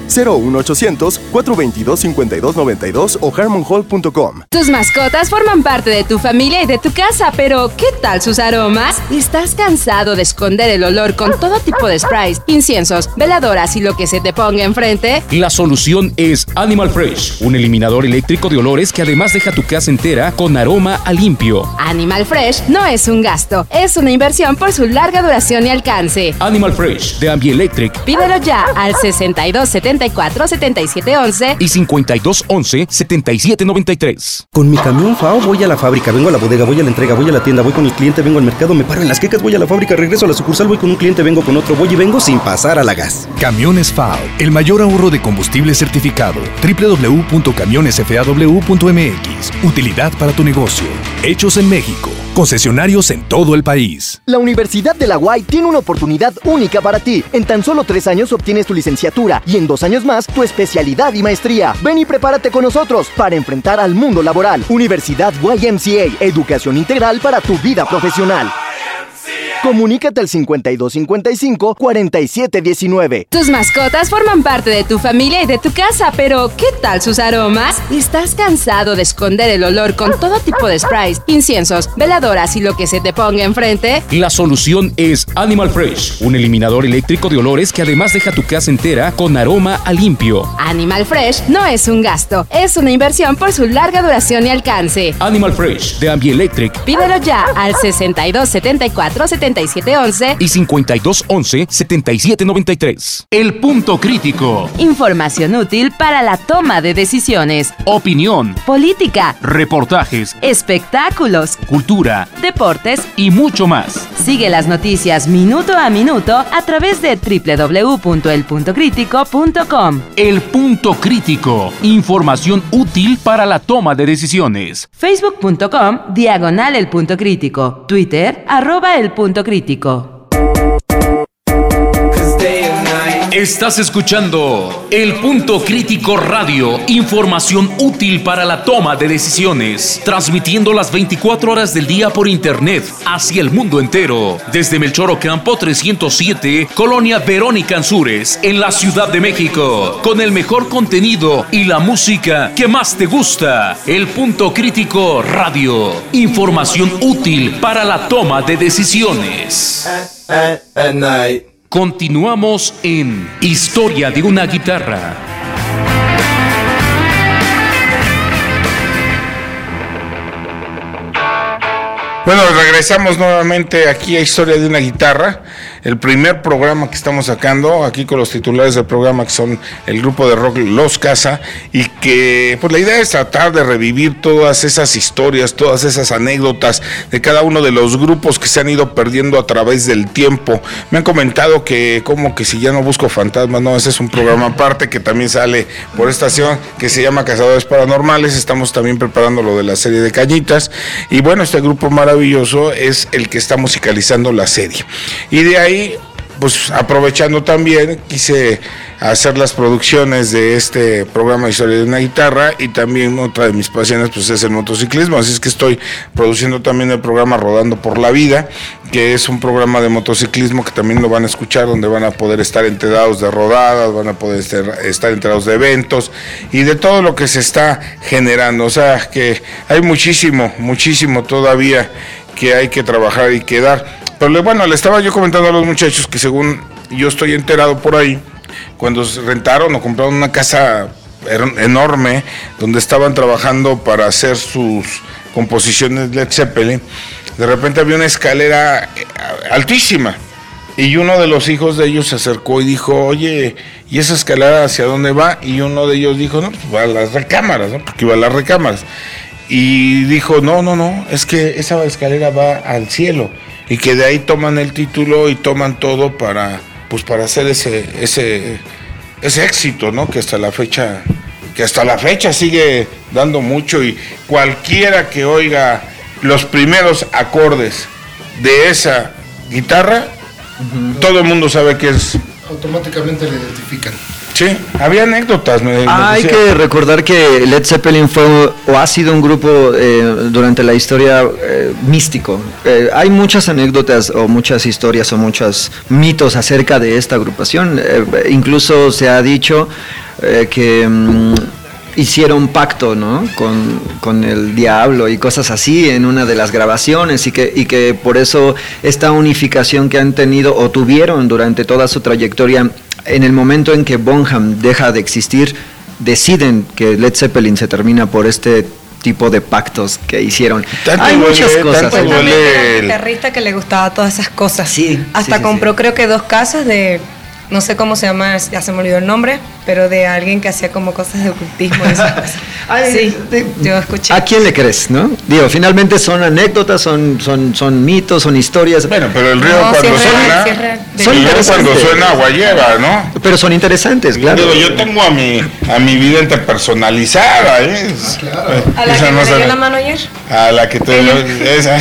01800-422-5292 o harmonhall.com. Tus mascotas forman parte de tu familia y de tu casa, pero ¿qué tal sus aromas? ¿Estás cansado de esconder el olor con todo tipo de sprays, inciensos, veladoras y lo que se te ponga enfrente? La solución es Animal Fresh, un eliminador eléctrico de olores que además deja tu casa entera con aroma a limpio. Animal Fresh no es un gasto, es una inversión por su larga duración y alcance. Animal Fresh de Ambielectric. Pídelo ya al 6274-7711 y 5211-7793. Con mi camión FAO voy a la fábrica, vengo a la bodega, voy a la entrega, voy a la tienda, voy con el cliente, vengo al mercado, me paro en las quecas, voy a la fábrica, regreso a la sucursal, voy con un cliente, vengo con otro, voy y vengo sin pasar a la gas. Camiones FAO, el mayor ahorro de combustible certificado. www.camionesfaw.mx. Utilidad para tu negocio. Hechos en México. Concesionarios en todo el país. La Universidad de la UAI tiene una oportunidad única para ti. En tan solo 3 años obtienes tu licenciatura y en 2 años más tu especialidad y maestría. Ven y prepárate con nosotros para enfrentar al mundo laboral. Universidad YMCA, educación integral para tu vida profesional. Comunícate al 5255-4719. Tus mascotas forman parte de tu familia y de tu casa, pero ¿qué tal sus aromas? ¿Estás cansado de esconder el olor con todo tipo de sprays, inciensos, veladoras y lo que se te ponga enfrente? La solución es Animal Fresh, un eliminador eléctrico de olores que además deja tu casa entera con aroma a limpio. Animal Fresh no es un gasto, es una inversión por su larga duración y alcance. Animal Fresh de Ambielectric. Pídelo ya al 6274-7711 y 5211-7793. El punto crítico. Información útil para la toma de decisiones. Opinión. Política. Reportajes. Espectáculos. Cultura. Deportes. Y mucho más. Sigue las noticias minuto a minuto a través de www.elpuntocritico.com. El punto crítico. Información útil para la toma de decisiones. Facebook.com/El Punto Crítico. Twitter @El Punto Crítico. Estás escuchando El Punto Crítico Radio, información útil para la toma de decisiones, transmitiendo las 24 horas del día por internet hacia el mundo entero, desde Melchor Ocampo 307, Colonia Verónica Ansúrez, en la Ciudad de México, con el mejor contenido y la música que más te gusta. El Punto Crítico Radio, información útil para la toma de decisiones. At night. Continuamos en Historia de una guitarra. Bueno, regresamos nuevamente aquí a Historia de una guitarra, el primer programa que estamos sacando, aquí con los titulares del programa que son el grupo de rock Los Casa, y que pues la idea es tratar de revivir todas esas historias, todas esas anécdotas de cada uno de los grupos que se han ido perdiendo a través del tiempo. Me han comentado que como que si ya no busco fantasmas, no, ese es un programa aparte que también sale por estación, que se llama Cazadores Paranormales. Estamos también preparando lo de la serie de Cañitas, y bueno, este grupo maravilloso es el que está musicalizando la serie. Y de ahí, pues aprovechando también, quise hacer las producciones de este programa de Historia de una Guitarra, y también otra de mis pasiones pues es el motociclismo, así es que estoy produciendo también el programa Rodando por la Vida, que es un programa de motociclismo que también lo van a escuchar, donde van a poder estar enterados de rodadas, van a poder estar enterados de eventos y de todo lo que se está generando. O sea que hay muchísimo todavía que hay que trabajar y que dar. Pero bueno, le estaba yo comentando a los muchachos que según yo estoy enterado por ahí, cuando rentaron o compraron una casa enorme donde estaban trabajando para hacer sus composiciones Led Zeppelin, de repente había una escalera altísima y uno de los hijos de ellos se acercó y dijo: oye, ¿y esa escalera hacia dónde va? Y uno de ellos dijo: no, pues va a las recámaras, ¿no? Porque iba a las recámaras. Y dijo: no, es que esa escalera va al cielo, y que de ahí toman el título y toman todo para hacer ese éxito, ¿no? Que hasta la fecha sigue dando mucho, y cualquiera que oiga los primeros acordes de esa guitarra, todo el mundo sabe que es. Automáticamente le identifican. Sí, había anécdotas. Hay que recordar que Led Zeppelin fue o ha sido un grupo durante la historia místico. Hay muchas anécdotas o muchas historias o muchos mitos acerca de esta agrupación. Incluso se ha dicho que hicieron pacto, ¿no? con el diablo y cosas así en una de las grabaciones y que por eso esta unificación que han tenido o tuvieron durante toda su trayectoria, en el momento en que Bonham deja de existir, deciden que Led Zeppelin se termina por este tipo de pactos que hicieron. Hay muchas cosas. Pues también era un guitarrista que le gustaba todas esas cosas. Sí. Hasta compró creo que 2 casas de, no sé cómo se llama, ya se me olvidó el nombre, pero de alguien que hacía como cosas de ocultismo y esas cosas. Sí, yo escuché. ¿A quién le crees, no? Digo, finalmente son anécdotas, son mitos, son historias. Bueno, pero el río cuando suena, cuando suena agua lleva, ¿no? Pero son interesantes, claro. Digo, yo tengo a mi vidente personalizada, ¿eh? Claro. ¿A la que me dio la mano ayer? A la que te esa.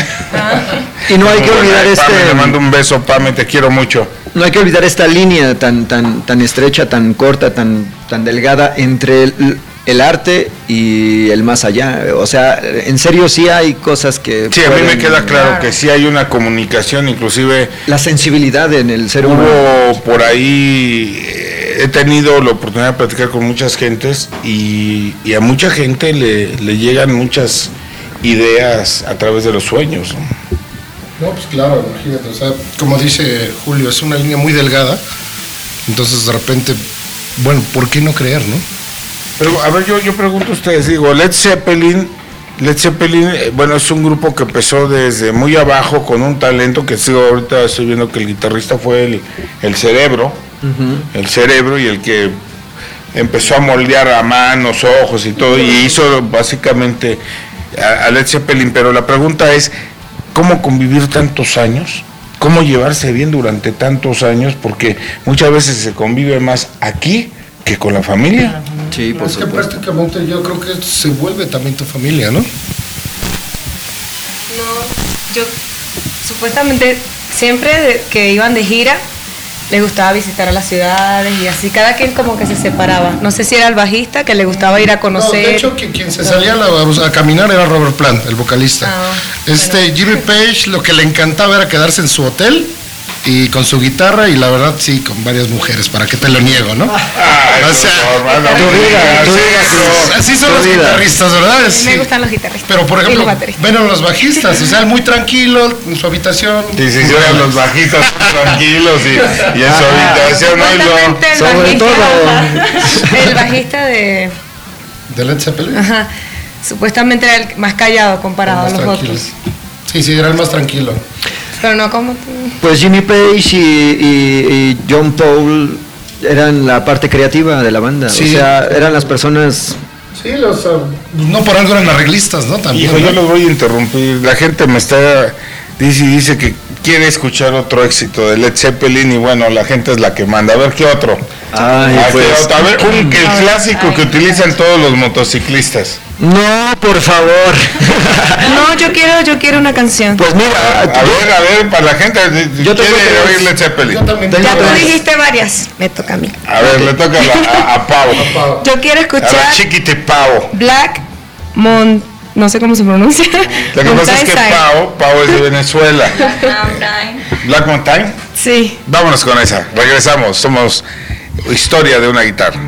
Y no hay que olvidar Pame, le mando un beso, Pame, te quiero mucho. No hay que olvidar esta línea tan estrecha, tan corta, tan delgada entre el arte y el más allá. O sea, en serio sí hay cosas que... Sí, a mí me queda claro que sí hay una comunicación, inclusive... La sensibilidad en el ser humano. Hubo por ahí... he tenido la oportunidad de platicar con muchas gentes y a mucha gente le llegan muchas ideas a través de los sueños, ¿no? No, pues claro, imagínate, o sea, como dice Julio, es una línea muy delgada, entonces de repente, bueno, ¿por qué no creer, no? Pero, a ver, yo pregunto a ustedes, digo, Led Zeppelin, bueno, es un grupo que empezó desde muy abajo con un talento que sigo ahorita, estoy viendo que el guitarrista fue el cerebro, el cerebro y el que empezó a moldear a manos, ojos y todo, y hizo básicamente a Led Zeppelin, pero la pregunta es, ¿cómo convivir tantos años? ¿Cómo llevarse bien durante tantos años? Porque muchas veces se convive más aquí que con la familia. Sí, por supuesto. Que prácticamente yo creo que se vuelve también tu familia, ¿no? No, yo supuestamente siempre que iban de gira les gustaba visitar a las ciudades y así, cada quien como que se separaba. No sé si era el bajista que le gustaba ir a conocer. No, de hecho, quien se salía a caminar era Robert Plant, el vocalista. Jimmy Page lo que le encantaba era quedarse en su hotel y con su guitarra y la verdad sí, con varias mujeres, para qué te lo niego, ¿no? O sea, así son los guitarristas, ¿verdad? Sí. Me gustan los guitarristas. Pero por ejemplo, ven a los bajistas, o sea, muy tranquilo en su habitación. Sí, los bajistas tranquilos y en su habitación sobre todo el bajista de Led Zeppelin. Ajá. Supuestamente era el más callado comparado a los otros. Sí, era el más tranquilo. Pero no como tú. Pues Jimmy Page y John Paul eran la parte creativa de la banda. Sí. O sea, eran las personas... Sí, no por algo eran arreglistas, ¿no? También. Hijo, yo los voy a interrumpir. La gente me está... Dice que quiere escuchar otro éxito de Led Zeppelin y bueno, la gente es la que manda. A ver, ¿qué otro? A ver, el clásico que utilizan todos los motociclistas. No, por favor. No, yo quiero una canción. Pues mira, a ver, para la gente yo quiere oír Led Zeppelin. Ya tú dijiste varias, me toca a mí. A ver, le toca a Pau. Yo quiero escuchar Chiquite Pau. Black no sé cómo se pronuncia. Lo que pasa es que Pau es de Venezuela. Black Mountain. Sí. Vámonos con esa. Regresamos. Somos Historia de una guitarra.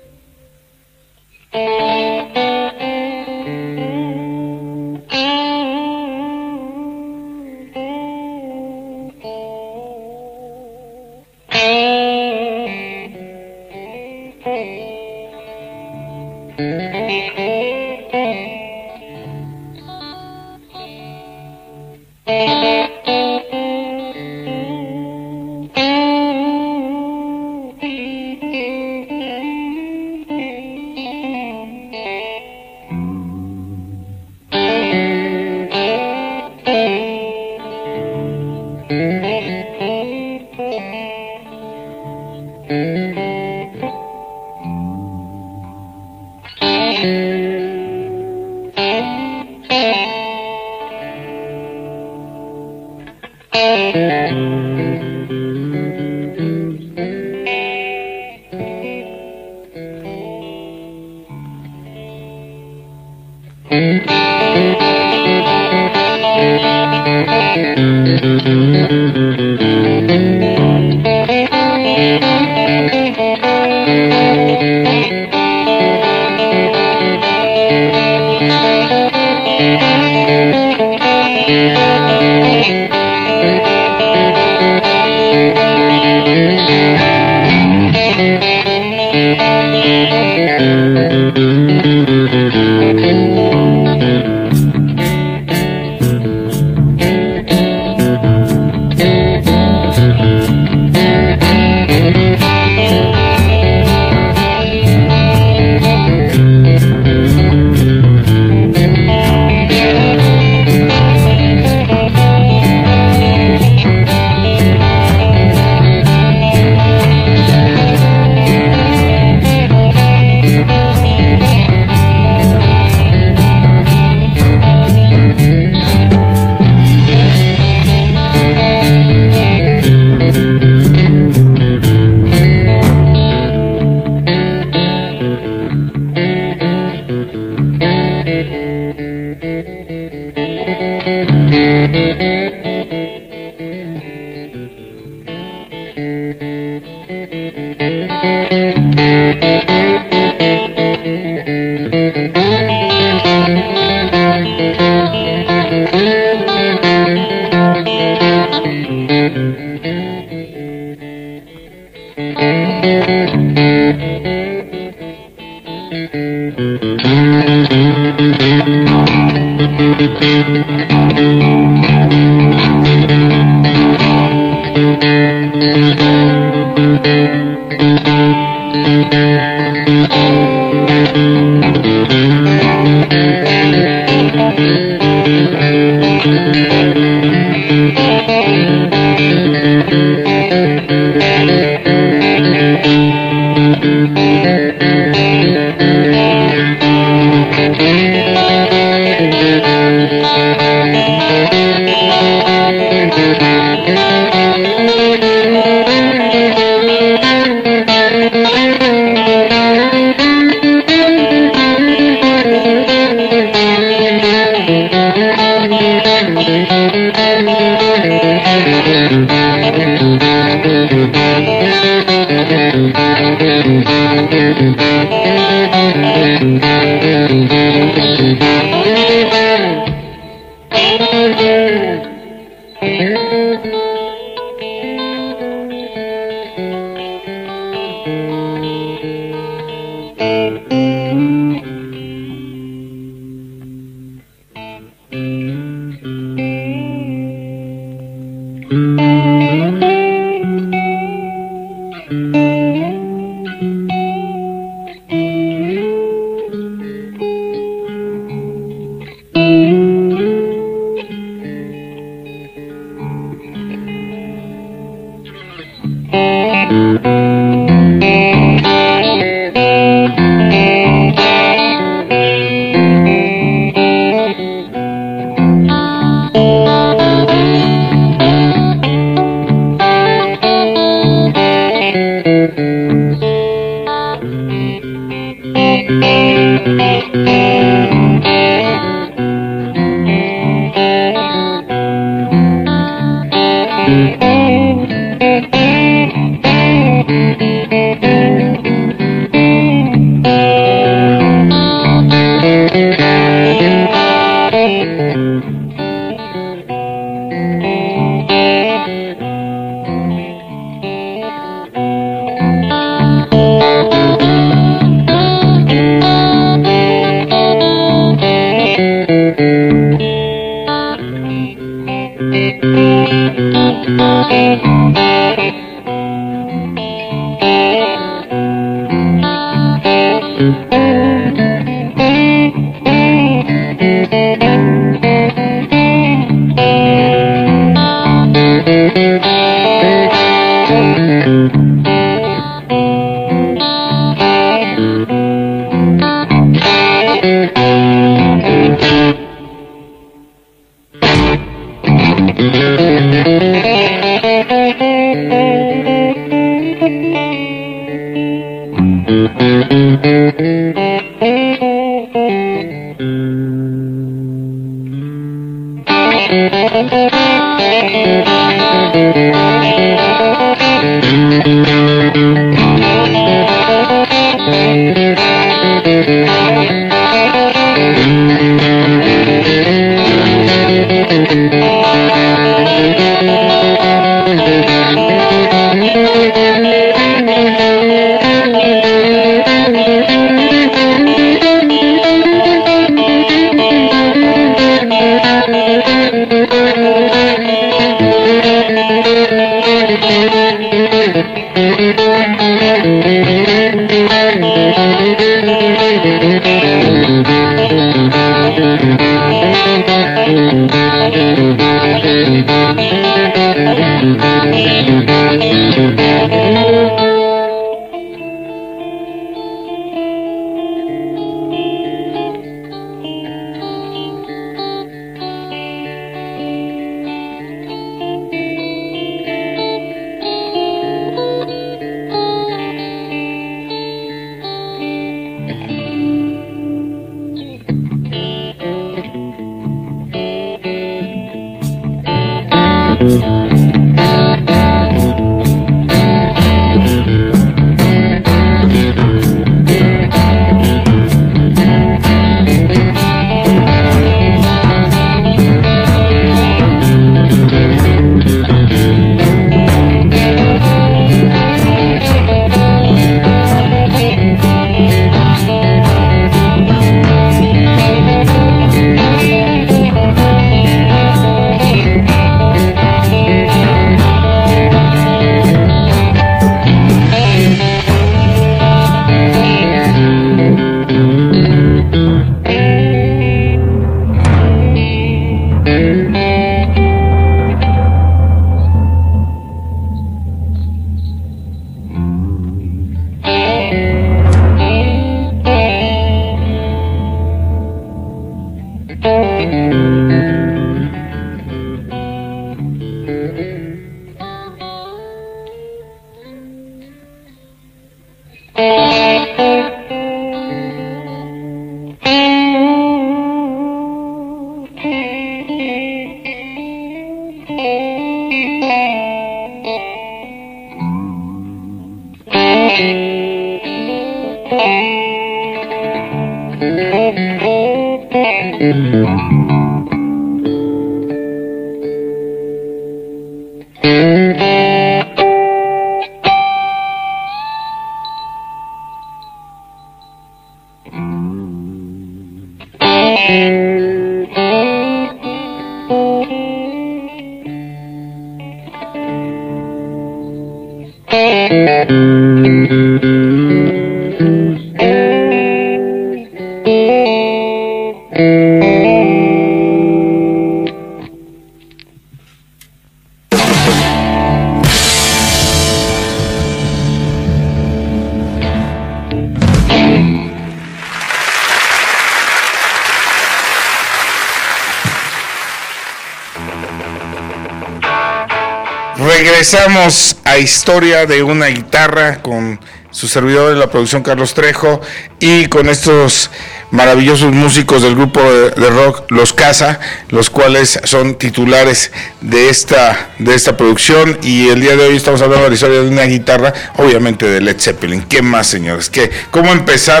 Regresamos a Historia de una guitarra con su servidor de la producción Carlos Trejo y con estos maravillosos músicos del grupo de rock Los Casa, los cuales son titulares de esta producción, y el día de hoy estamos hablando de la historia de una guitarra, obviamente de Led Zeppelin. ¿Qué más, señores? ¿Cómo empezar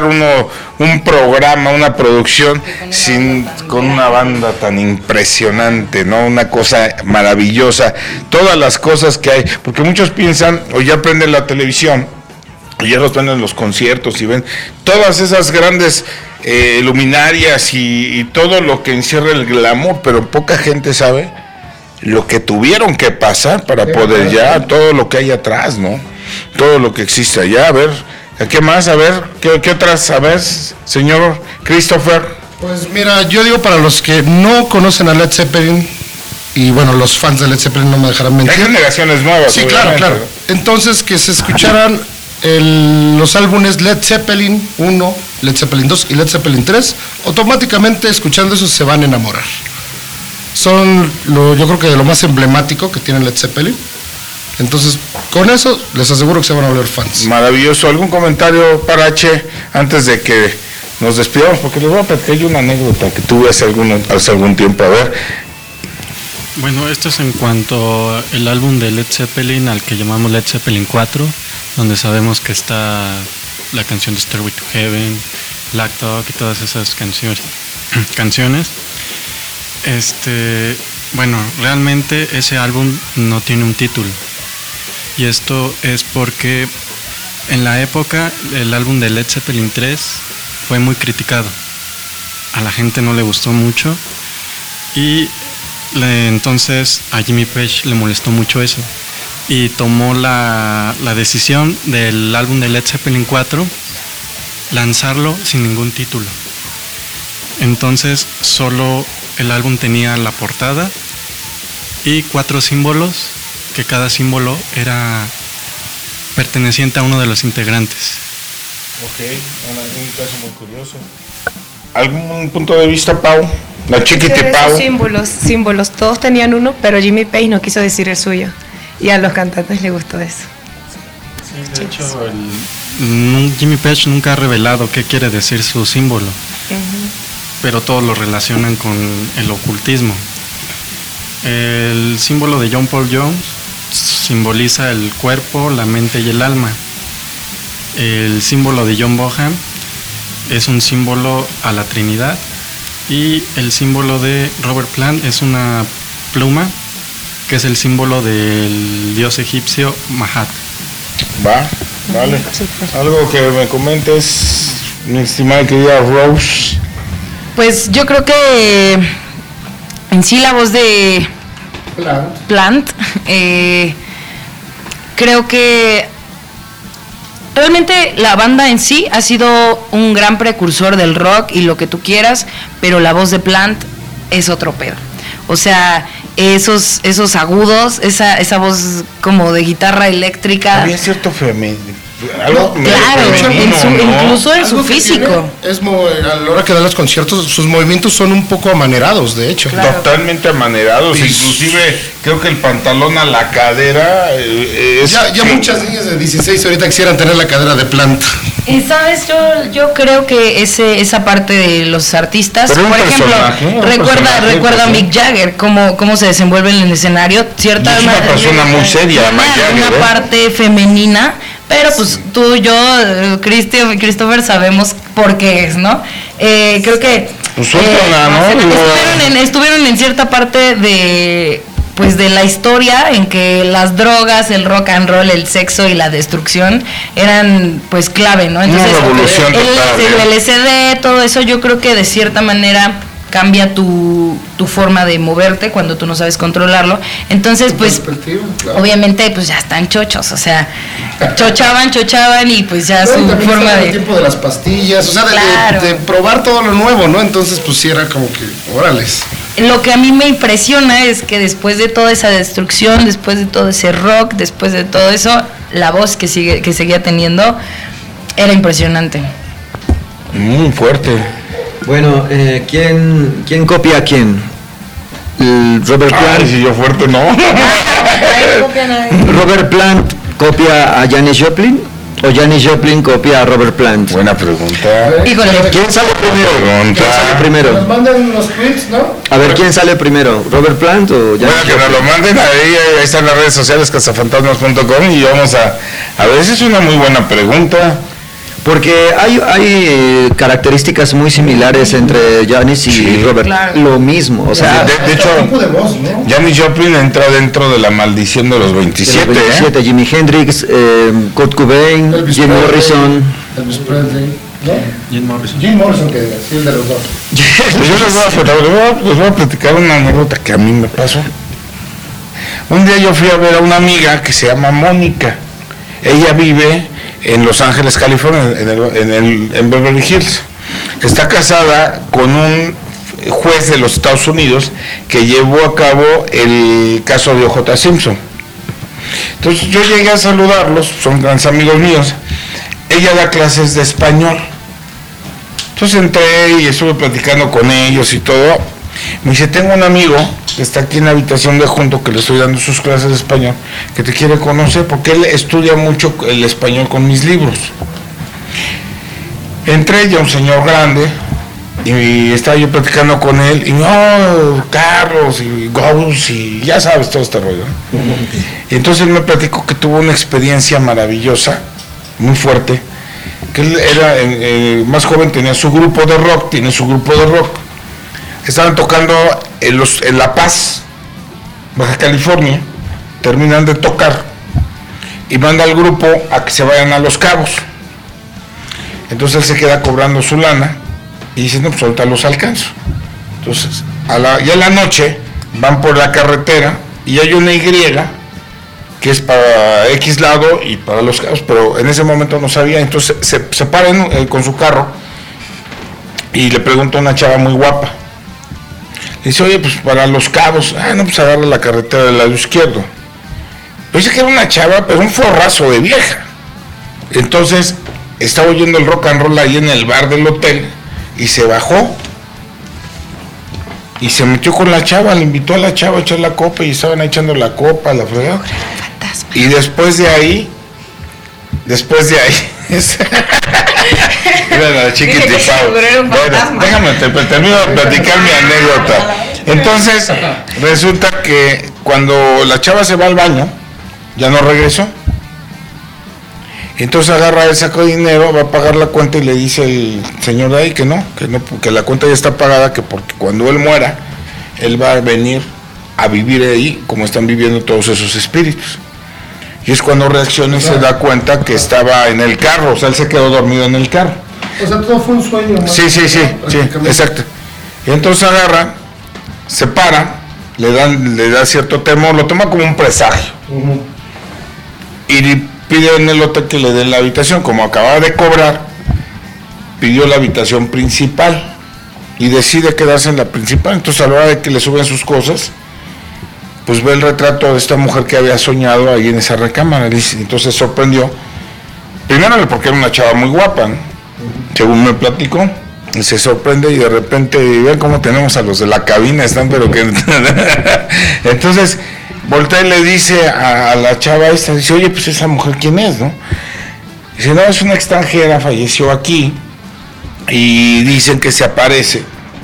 un programa, una producción con una banda tan impresionante, ¿no? Una cosa maravillosa, todas las cosas que hay, porque muchos piensan o ya prenden la televisión y ya los prenden en los conciertos y ven todas esas grandes luminarias y todo lo que encierra el glamour, pero poca gente sabe lo que tuvieron que pasar para poder ya, todo lo que hay atrás, ¿no? Todo lo que existe allá. A ver, ¿qué más? A ver, ¿qué otras? A ver, señor Christopher. Pues mira, yo digo, para los que no conocen a Led Zeppelin, y bueno, los fans de Led Zeppelin no me dejarán mentir. Hay generaciones nuevas. Sí, claro. Entonces, que se escucharan los álbumes Led Zeppelin 1, Led Zeppelin 2 y Led Zeppelin 3, automáticamente escuchando eso se van a enamorar. Son yo creo que de lo más emblemático que tiene Led Zeppelin. Entonces, con eso les aseguro que se van a volver fans. Maravilloso. ¿Algún comentario, Parache, antes de que nos despidamos? Porque les voy a platicar una anécdota que tuve hace algún tiempo. A ver, Bueno, esto es en cuanto al álbum de Led Zeppelin, al que llamamos Led Zeppelin 4, donde sabemos que está la canción de Stairway to Heaven, Black Dog y todas esas canciones. Bueno, realmente ese álbum no tiene un título. Y esto es porque en la época el álbum de Led Zeppelin 3 fue muy criticado. A la gente no le gustó mucho y entonces a Jimmy Page le molestó mucho eso y tomó la decisión del álbum de Led Zeppelin 4 lanzarlo sin ningún título. Entonces solo el álbum tenía la portada y 4 símbolos, que cada símbolo era perteneciente a uno de los integrantes. Ok, un caso muy curioso. ¿Algún punto de vista, Pau? La chiquite Pau. Símbolos, todos tenían uno, pero Jimmy Page no quiso decir el suyo. Y a los cantantes les gustó eso. Sí, de hecho, Jimmy Page nunca ha revelado qué quiere decir su símbolo, pero todos lo relacionan con el ocultismo. El símbolo de John Paul Jones simboliza el cuerpo, la mente y el alma. El símbolo de John Bonham es un símbolo a la Trinidad y el símbolo de Robert Plant es una pluma que es el símbolo del dios egipcio Mahat. Vale. Algo que me comentes, mi estimada querida Rose. Pues yo creo que en sí la voz de Plant creo que realmente la banda en sí ha sido un gran precursor del rock y lo que tú quieras, pero la voz de Plant es otro pedo. O sea, esos agudos, esa voz como de guitarra eléctrica. Había cierto claro, incluso en su físico. Es a la hora que da los conciertos, sus movimientos son un poco amanerados, de hecho. Claro. Totalmente amanerados, inclusive creo que el pantalón a la cadera es... Ya muchas niñas de 16 ahorita quisieran tener la cadera de Plant. Y sabes, yo creo que esa parte de los artistas, por ejemplo, recuerda a Mick Jagger, cómo se desenvuelve en el escenario, cierta es una persona muy seria, una parte femenina. Pero pues tú, yo, Christopher sabemos por qué es, ¿no? Creo que pues estuvieron en cierta parte de la historia en que las drogas, el rock and roll, el sexo y la destrucción eran pues clave, ¿no? Entonces una revolución el LSD, todo eso, yo creo que de cierta manera cambia tu forma de moverte cuando tú no sabes controlarlo. Entonces, pues, claro, obviamente, pues ya están chochos, o sea, chochaban y pues ya su forma de... el tiempo de las pastillas, o sea, claro, de probar todo lo nuevo, ¿no? Entonces, pues sí era como que, órales. Lo que a mí me impresiona es que después de toda esa destrucción, después de todo ese rock, después de todo eso, la voz que seguía teniendo era impresionante. Muy fuerte. Bueno, ¿quién copia a quién? Robert Plant. Si yo fuerte no. Robert Plant copia a Janis Joplin o Janis Joplin copia a Robert Plant. Buena pregunta. Híjole, ¿quién sale primero? Nos mandan los tweets, ¿no? A ver, ¿quién sale primero? ¿Robert Plant o Janis Joplin? Que nos lo manden ahí están las redes sociales cazafantasmas.com y vamos a ver, esa es una muy buena pregunta. Porque hay características muy similares entre Janis y Robert. Claro. Lo mismo, o sea... De hecho, Janis Joplin entra dentro de la maldición de los 27. Jimi Hendrix, Kurt Cobain, Jim Morrison. Elvis Presley, ¿no? Jim Morrison, que es el de los dos. Les voy a platicar una anécdota que a mí me pasó. Un día yo fui a ver a una amiga que se llama Mónica. Ella vive en Los Ángeles, California, en Beverly Hills. Está casada con un juez de los Estados Unidos que llevó a cabo el caso de O.J. Simpson. Entonces yo llegué a saludarlos, son grandes amigos míos. Ella da clases de español. Entonces entré y estuve platicando con ellos y todo. Me dice, tengo un amigo que está aquí en la habitación de junto, que le estoy dando sus clases de español, que te quiere conocer, porque él estudia mucho el español con mis libros. Entré, ya un señor grande, Y estaba yo platicando con él, y no, Carlos, y Ghost, y ya sabes todo este rollo. Y entonces él me platicó que tuvo una experiencia maravillosa, muy fuerte, que él era más joven, tenía su grupo de rock, estaban tocando en La Paz, Baja California, terminan de tocar, y manda al grupo a que se vayan a Los Cabos. Entonces él se queda cobrando su lana, y dice, no, pues ahorita los alcanzo. Entonces, ya en la noche, van por la carretera, y hay una Y, que es para X lado y para Los Cabos, pero en ese momento no sabía, entonces se paran con su carro, y le pregunta a una chava muy guapa. Le dice, oye, pues para Los Cabos, no, pues agarra la carretera del lado izquierdo. Pero dice que era una chava, pero un forrazo de vieja. Entonces, estaba oyendo el rock and roll ahí en el bar del hotel, y se bajó y se metió con la chava, le invitó a la chava a echar la copa y estaban echando la copa, la fregada. Y después de ahí era la chiquitipao. Bueno, déjame termino de platicar mi anécdota. Entonces resulta que cuando la chava se va al baño, ya no regresó. Entonces agarra, él sacó dinero, va a pagar la cuenta y le dice el señor de ahí que no, que la cuenta ya está pagada, que porque cuando él muera, él va a venir a vivir ahí como están viviendo todos esos espíritus. Y es cuando reacciona y se da cuenta que estaba en el carro, o sea, él se quedó dormido en el carro. O sea, todo fue un sueño, ¿no? Sí, exacto. Y entonces agarra, se para, le da cierto temor, lo toma como un presagio. Y pide en el hotel que le den la habitación, como acababa de cobrar, pidió la habitación principal y decide quedarse en la principal. Entonces a la hora de que le suben sus cosas, pues ve el retrato de esta mujer que había soñado ahí en esa recámara. Entonces sorprendió, primero porque era una chava muy guapa, ¿no? Según me platicó, y se sorprende y de repente, ven cómo tenemos a los de la cabina, están pero que... Entonces voltea y le dice a la chava esta, dice, oye, pues esa mujer, ¿quién es, no? Dice, no, es una extranjera, falleció aquí, y dicen que se aparece,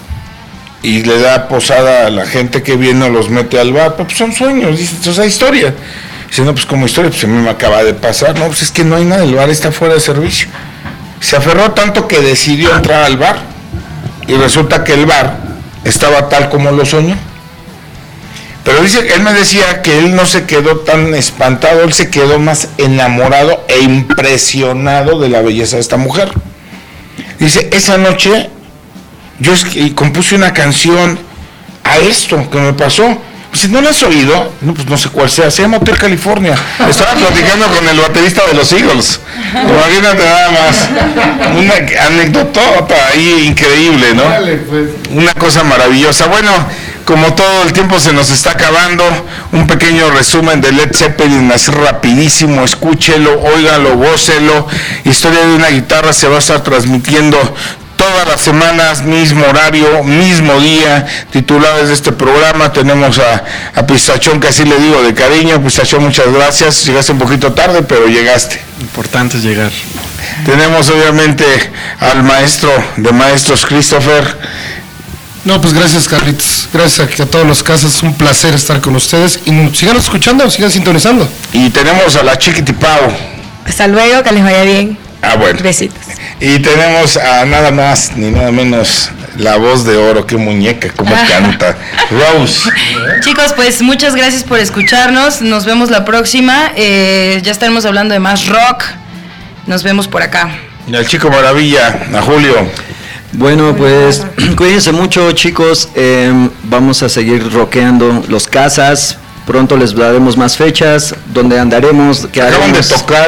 y le da posada a la gente que viene o los mete al bar, pero pues son sueños, dice, entonces hay historia. Dice, no, pues como historia, pues a mí me acaba de pasar, no, pues es que no hay nada, el bar está fuera de servicio. Se aferró tanto que decidió entrar al bar, y resulta que el bar estaba tal como lo soñó. Pero dice, él me decía que él no se quedó tan espantado, él se quedó más enamorado e impresionado de la belleza de esta mujer. Dice, esa noche yo compuse una canción a esto que me pasó. Dice, ¿no la has oído? No, pues no sé cuál sea, se llama Hotel California. Estaba platicando con el baterista de los Eagles. Imagínate nada más. Una anécdota ahí increíble, ¿no? Una cosa maravillosa. Bueno, como todo el tiempo se nos está acabando, un pequeño resumen de Led Zeppelin, así rapidísimo, escúchelo, óigalo, gócelo. Historia de una guitarra se va a estar transmitiendo todas las semanas, mismo horario, mismo día. Titulares de este programa tenemos a Pistachón, que así le digo de cariño. Pistachón, muchas gracias, llegaste un poquito tarde, pero llegaste. Importante es llegar. Tenemos obviamente al maestro de maestros, Christopher. No, pues gracias, Carlitos. Gracias a todos los casas, es un placer estar con ustedes. Y sigan escuchando, sigan sintonizando. Y tenemos a la Chiquitipao. Hasta luego, que les vaya bien. Bueno. Besitos. Y tenemos a nada más ni nada menos la voz de oro, qué muñeca, cómo canta. Rose. Chicos, pues muchas gracias por escucharnos. Nos vemos la próxima. Ya estaremos hablando de más rock. Nos vemos por acá. Y al Chico Maravilla, a Julio. Bueno, pues cuídense mucho, chicos. Vamos a seguir rockeando Los Casas. Pronto les daremos más fechas, donde andaremos. Acaban de tocar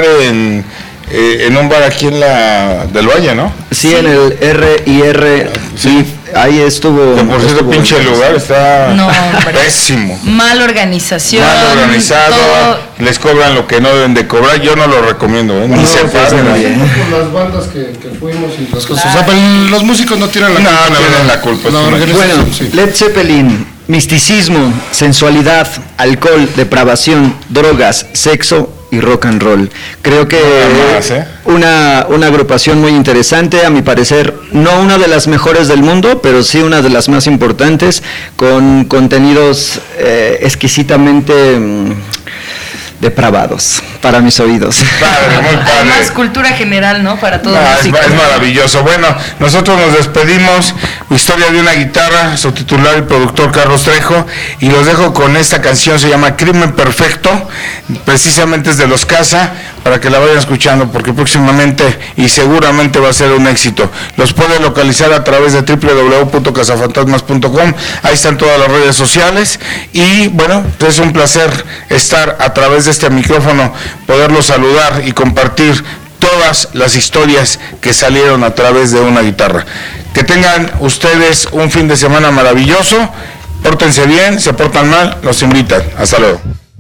en un bar aquí en la del Valle, ¿no? Sí, en el R&R. Sí, ahí estuvo. Que por cierto, pinche lugar está pésimo. Mal organización. Mal organizado. Todo. Les cobran lo que no deben de cobrar. Yo no lo recomiendo, ¿eh? Ni No, se pasen. Por las bandas que fuimos y las cosas. O sea, pero los músicos no tienen la culpa. No tienen la culpa. Bueno, sí. Led Zeppelin, misticismo, sensualidad, alcohol, depravación, drogas, sexo y rock and roll. Creo que una agrupación muy interesante, a mi parecer, no una de las mejores del mundo, pero sí una de las más importantes, con contenidos exquisitamente depravados para mis oídos. Padre, muy padre. Además, cultura general, ¿no? Para todos. Es maravilloso. Bueno, nosotros nos despedimos. Historia de una guitarra, su titular y productor Carlos Trejo, y los dejo con esta canción, se llama Crimen Perfecto, precisamente es de Los Casa, para que la vayan escuchando, porque próximamente y seguramente va a ser un éxito. Los pueden localizar a través de www.cazafantasmas.com, ahí están todas las redes sociales, y bueno, es un placer estar a través de este micrófono, poderlos saludar y compartir todas las historias que salieron a través de una guitarra. Que tengan ustedes un fin de semana maravilloso, pórtense bien, se portan mal, los invitan. Hasta luego.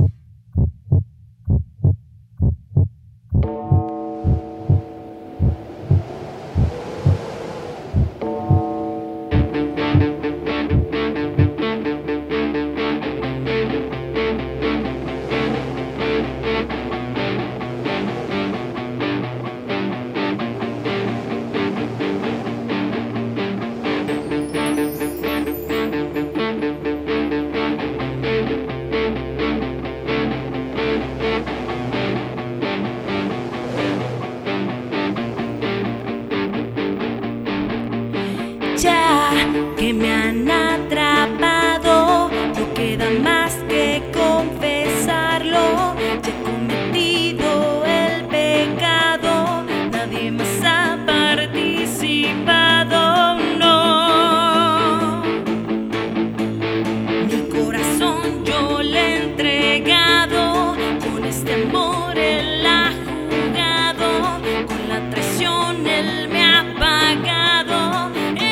Ya que me han atrapado, no queda más que confesarlo. Ya he cometido el pecado, nadie más ha participado, no. Mi corazón yo le he entregado, con este amor él ha jugado, con la traición él me ha pagado.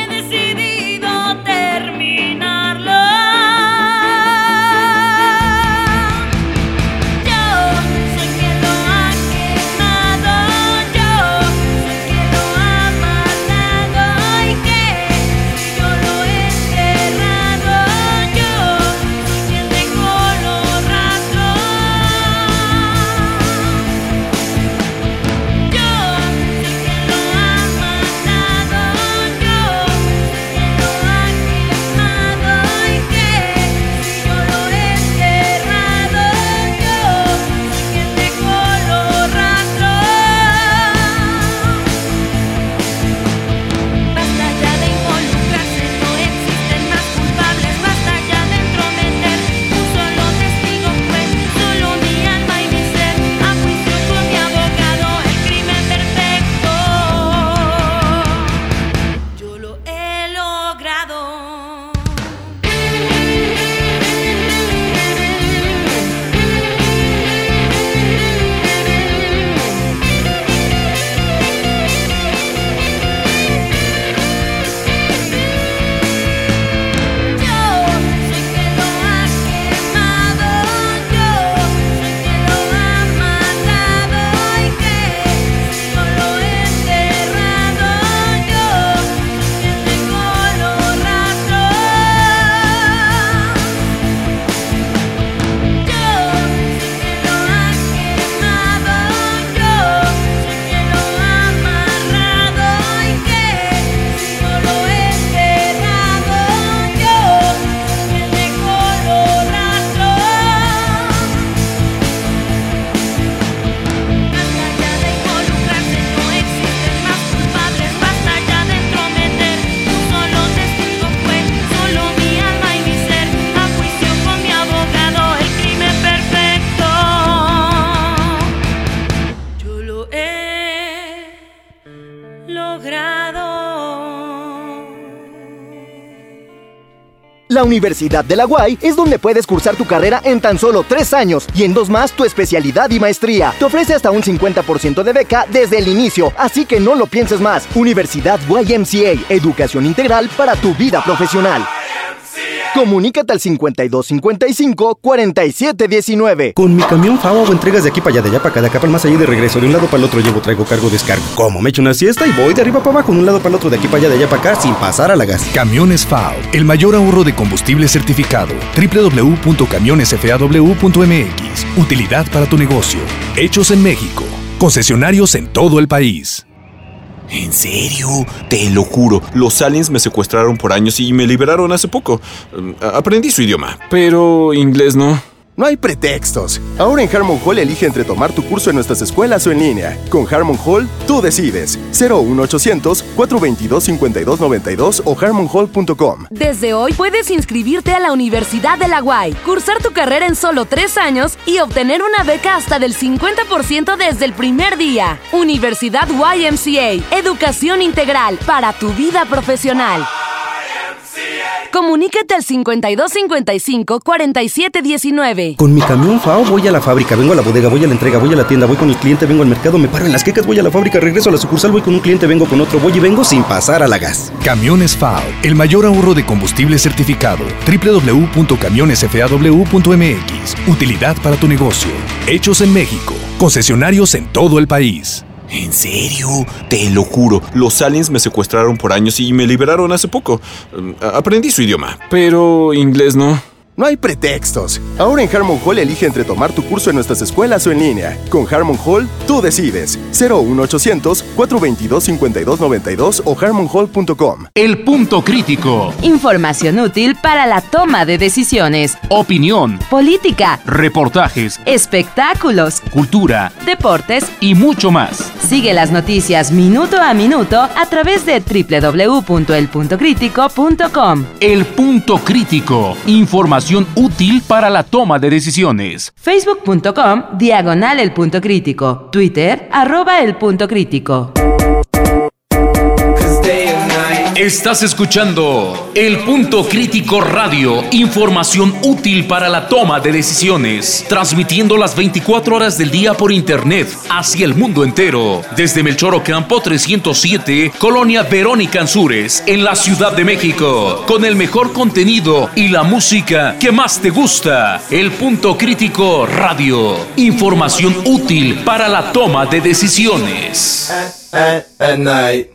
La Universidad de la UAI es donde puedes cursar tu carrera en tan solo 3 años y en 2 más tu especialidad y maestría. Te ofrece hasta un 50% de beca desde el inicio, así que no lo pienses más. Universidad YMCA, educación integral para tu vida profesional. Comunícate al 5255-4719. Con mi camión FAO hago entregas de aquí para allá, de allá para acá, de acá para el más allá y de regreso. De un lado para el otro llevo, traigo, cargo, descargo. Como me echo una siesta y voy de arriba para abajo, de un lado para el otro, de aquí para allá, de allá para acá, sin pasar a la gas. Camiones FAO, el mayor ahorro de combustible certificado. www.camionesfaw.mx. Utilidad para tu negocio. Hechos en México. Concesionarios en todo el país. ¿En serio? Te lo juro, los aliens me secuestraron por años y me liberaron hace poco. Aprendí su idioma, pero inglés no. No hay pretextos. Ahora en Harmon Hall elige entre tomar tu curso en nuestras escuelas o en línea. Con Harmon Hall, tú decides. 01800-422-5292 o harmonhall.com. Desde hoy puedes inscribirte a la Universidad de la UAY, cursar tu carrera en solo 3 años y obtener una beca hasta del 50% desde el primer día. Universidad YMCA, educación integral para tu vida profesional. Comunícate al 5255-4719. Con mi camión FAO voy a la fábrica, vengo a la bodega, voy a la entrega, voy a la tienda, voy con el cliente, vengo al mercado, me paro en las quecas, voy a la fábrica, regreso a la sucursal, voy con un cliente, vengo con otro, voy y vengo sin pasar a la gas. Camiones FAO, el mayor ahorro de combustible certificado. www.camionesfaw.mx. Utilidad para tu negocio. Hechos en México. Concesionarios en todo el país. ¿En serio? Te lo juro, los aliens me secuestraron por años y me liberaron hace poco. Aprendí su idioma, pero inglés no. No hay pretextos. Ahora en Harmon Hall elige entre tomar tu curso en nuestras escuelas o en línea. Con Harmon Hall, tú decides. 01800-422-5292 o harmonhall.com. El punto crítico. Información útil para la toma de decisiones. Opinión. Política. Reportajes. Espectáculos. Cultura. Deportes. Y mucho más. Sigue las noticias minuto a minuto a través de www.elpuntocritico.com. El punto crítico. Información útil para la toma de decisiones. Facebook.com/El Punto Crítico. Twitter @El Punto Crítico. Estás escuchando El Punto Crítico Radio, información útil para la toma de decisiones, transmitiendo las 24 horas del día por internet hacia el mundo entero, desde Melchor Ocampo 307, Colonia Verónica Ansúrez, en la Ciudad de México, con el mejor contenido y la música que más te gusta. El Punto Crítico Radio, información útil para la toma de decisiones. At night.